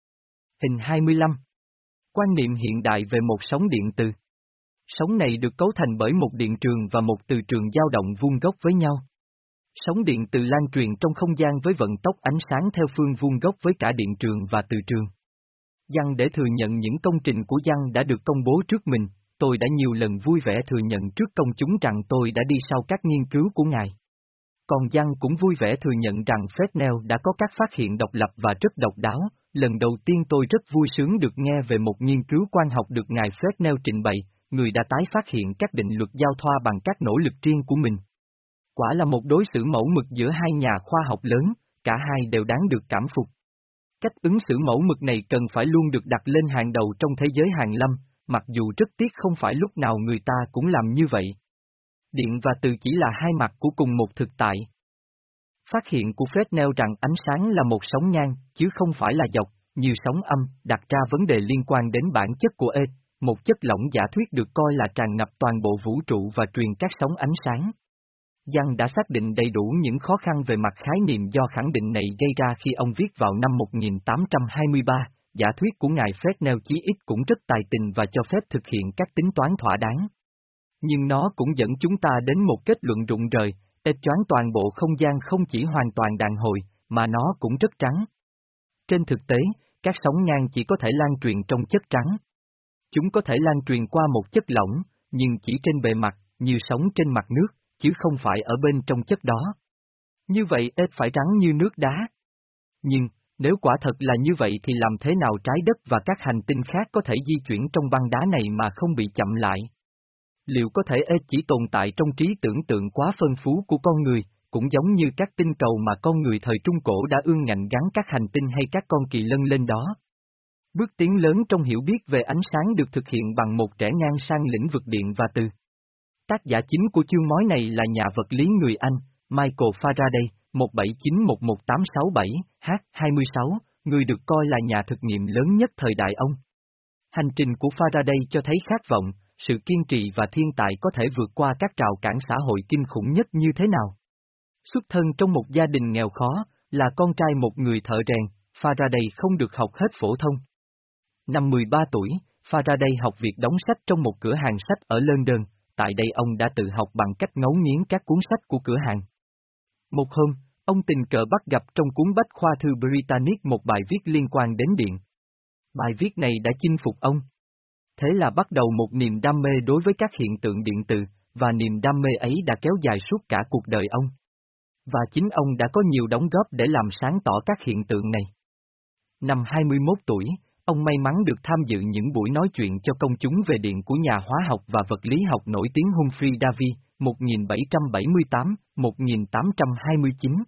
Hình hai mươi lăm. Quan niệm hiện đại về một sóng điện từ. Sóng này được cấu thành bởi một điện trường và một từ trường dao động vuông góc với nhau. Sóng điện từ lan truyền trong không gian với vận tốc ánh sáng theo phương vuông góc với cả điện trường và từ trường. Young để thừa nhận những công trình của Young đã được công bố trước mình, tôi đã nhiều lần vui vẻ thừa nhận trước công chúng rằng tôi đã đi sau các nghiên cứu của ngài. Còn Young cũng vui vẻ thừa nhận rằng Fresnel đã có các phát hiện độc lập và rất độc đáo. Lần đầu tiên tôi rất vui sướng được nghe về một nghiên cứu quan học được ngài Fresnel trình bày, người đã tái phát hiện các định luật giao thoa bằng các nỗ lực riêng của mình. Quả là một đối xử mẫu mực giữa hai nhà khoa học lớn, cả hai đều đáng được cảm phục. Cách ứng xử mẫu mực này cần phải luôn được đặt lên hàng đầu trong thế giới hàn lâm, mặc dù rất tiếc không phải lúc nào người ta cũng làm như vậy. Điện và từ chỉ là hai mặt của cùng một thực tại. Phát hiện của Fresnel rằng ánh sáng là một sóng ngang, chứ không phải là dọc, như sóng âm, đặt ra vấn đề liên quan đến bản chất của eth, một chất lỏng giả thuyết được coi là tràn ngập toàn bộ vũ trụ và truyền các sóng ánh sáng. Young đã xác định đầy đủ những khó khăn về mặt khái niệm do khẳng định này gây ra khi ông viết vào năm một nghìn tám trăm hai mươi ba, giả thuyết của ngài Fresnel chí ít cũng rất tài tình và cho phép thực hiện các tính toán thỏa đáng. Nhưng nó cũng dẫn chúng ta đến một kết luận rụng rời, eth choáng toàn bộ không gian không chỉ hoàn toàn đàn hồi, mà nó cũng rất trắng. Trên thực tế, các sóng ngang chỉ có thể lan truyền trong chất trắng. Chúng có thể lan truyền qua một chất lỏng, nhưng chỉ trên bề mặt, như sóng trên mặt nước, chứ không phải ở bên trong chất đó. Như vậy eth phải trắng như nước đá. Nhưng, nếu quả thật là như vậy thì làm thế nào trái đất và các hành tinh khác có thể di chuyển trong băng đá này mà không bị chậm lại? Liệu có thể eth chỉ tồn tại trong trí tưởng tượng quá phân phú của con người, cũng giống như các tinh cầu mà con người thời Trung Cổ đã ương ngạnh gắn các hành tinh hay các con kỳ lân lên đó? Bước tiến lớn trong hiểu biết về ánh sáng được thực hiện bằng một trẻ ngang sang lĩnh vực điện và từ. Tác giả chính của chương mối này là nhà vật lý người Anh, Michael Faraday, một bảy chín một một tám sáu bảy, H hai mươi sáu, người được coi là nhà thực nghiệm lớn nhất thời đại ông. Hành trình của Faraday cho thấy khát vọng, sự kiên trì và thiên tài có thể vượt qua các rào cản xã hội kinh khủng nhất như thế nào. Xuất thân trong một gia đình nghèo khó, là con trai một người thợ rèn, Faraday không được học hết phổ thông. Năm mười ba tuổi, Faraday học việc đóng sách trong một cửa hàng sách ở London, tại đây ông đã tự học bằng cách ngấu nghiến các cuốn sách của cửa hàng. Một hôm, ông tình cờ bắt gặp trong cuốn bách khoa thư Britannic một bài viết liên quan đến điện. Bài viết này đã chinh phục ông. Thế là bắt đầu một niềm đam mê đối với các hiện tượng điện từ, và niềm đam mê ấy đã kéo dài suốt cả cuộc đời ông. Và chính ông đã có nhiều đóng góp để làm sáng tỏ các hiện tượng này. Năm hai mươi mốt tuổi, ông may mắn được tham dự những buổi nói chuyện cho công chúng về điện của nhà hóa học và vật lý học nổi tiếng Humphrey Davy, một nghìn bảy trăm bảy mươi tám đến một nghìn tám trăm hai mươi chín.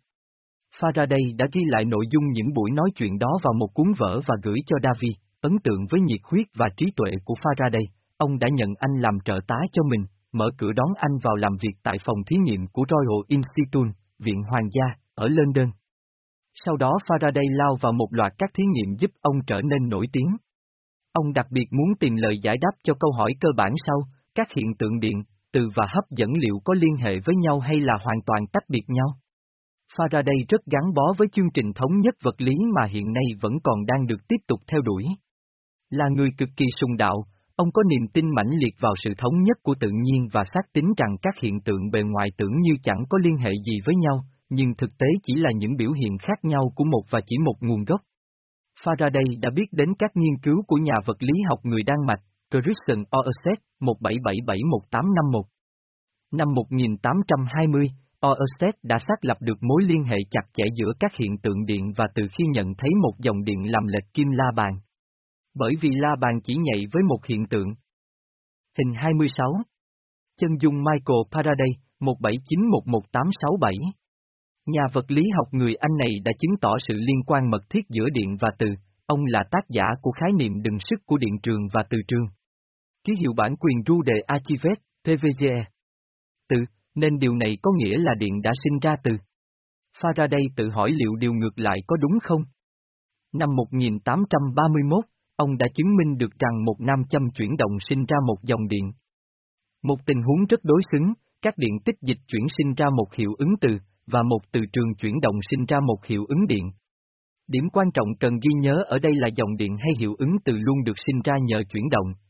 Faraday đã ghi lại nội dung những buổi nói chuyện đó vào một cuốn vở và gửi cho Davy. Ấn tượng với nhiệt huyết và trí tuệ của Faraday, ông đã nhận anh làm trợ tá cho mình, mở cửa đón anh vào làm việc tại phòng thí nghiệm của Royal Institute, Viện Hoàng gia, ở London. Sau đó Faraday lao vào một loạt các thí nghiệm giúp ông trở nên nổi tiếng. Ông đặc biệt muốn tìm lời giải đáp cho câu hỏi cơ bản sau, các hiện tượng điện, từ và hấp dẫn liệu có liên hệ với nhau hay là hoàn toàn tách biệt nhau. Faraday rất gắn bó với chương trình thống nhất vật lý mà hiện nay vẫn còn đang được tiếp tục theo đuổi. Là người cực kỳ sùng đạo, ông có niềm tin mãnh liệt vào sự thống nhất của tự nhiên và xác tín rằng các hiện tượng bề ngoài tưởng như chẳng có liên hệ gì với nhau, nhưng thực tế chỉ là những biểu hiện khác nhau của một và chỉ một nguồn gốc. Faraday đã biết đến các nghiên cứu của nhà vật lý học người Đan Mạch, Christian Ørsted, một bảy bảy bảy một tám năm một. Năm một nghìn tám trăm hai mươi, Ørsted đã xác lập được mối liên hệ chặt chẽ giữa các hiện tượng điện và từ khi nhận thấy một dòng điện làm lệch kim la bàn. Bởi vì la bàn chỉ nhạy với một hiện tượng. Hình hai mươi sáu. Chân dung Michael Faraday, một bảy chín một một tám sáu bảy. Nhà vật lý học người Anh này đã chứng tỏ sự liên quan mật thiết giữa điện và từ, ông là tác giả của khái niệm đừng sức của điện trường và từ trường. Ký hiệu bản quyền Rue de Archives, pê vê giê. Từ, nên điều này có nghĩa là điện đã sinh ra từ. Faraday tự hỏi liệu điều ngược lại có đúng không? Năm một nghìn tám trăm ba mươi mốt, ông đã chứng minh được rằng một nam châm chuyển động sinh ra một dòng điện. Một tình huống rất đối xứng, các điện tích dịch chuyển sinh ra một hiệu ứng từ, và một từ trường chuyển động sinh ra một hiệu ứng điện. Điểm quan trọng cần ghi nhớ ở đây là dòng điện hay hiệu ứng từ luôn được sinh ra nhờ chuyển động,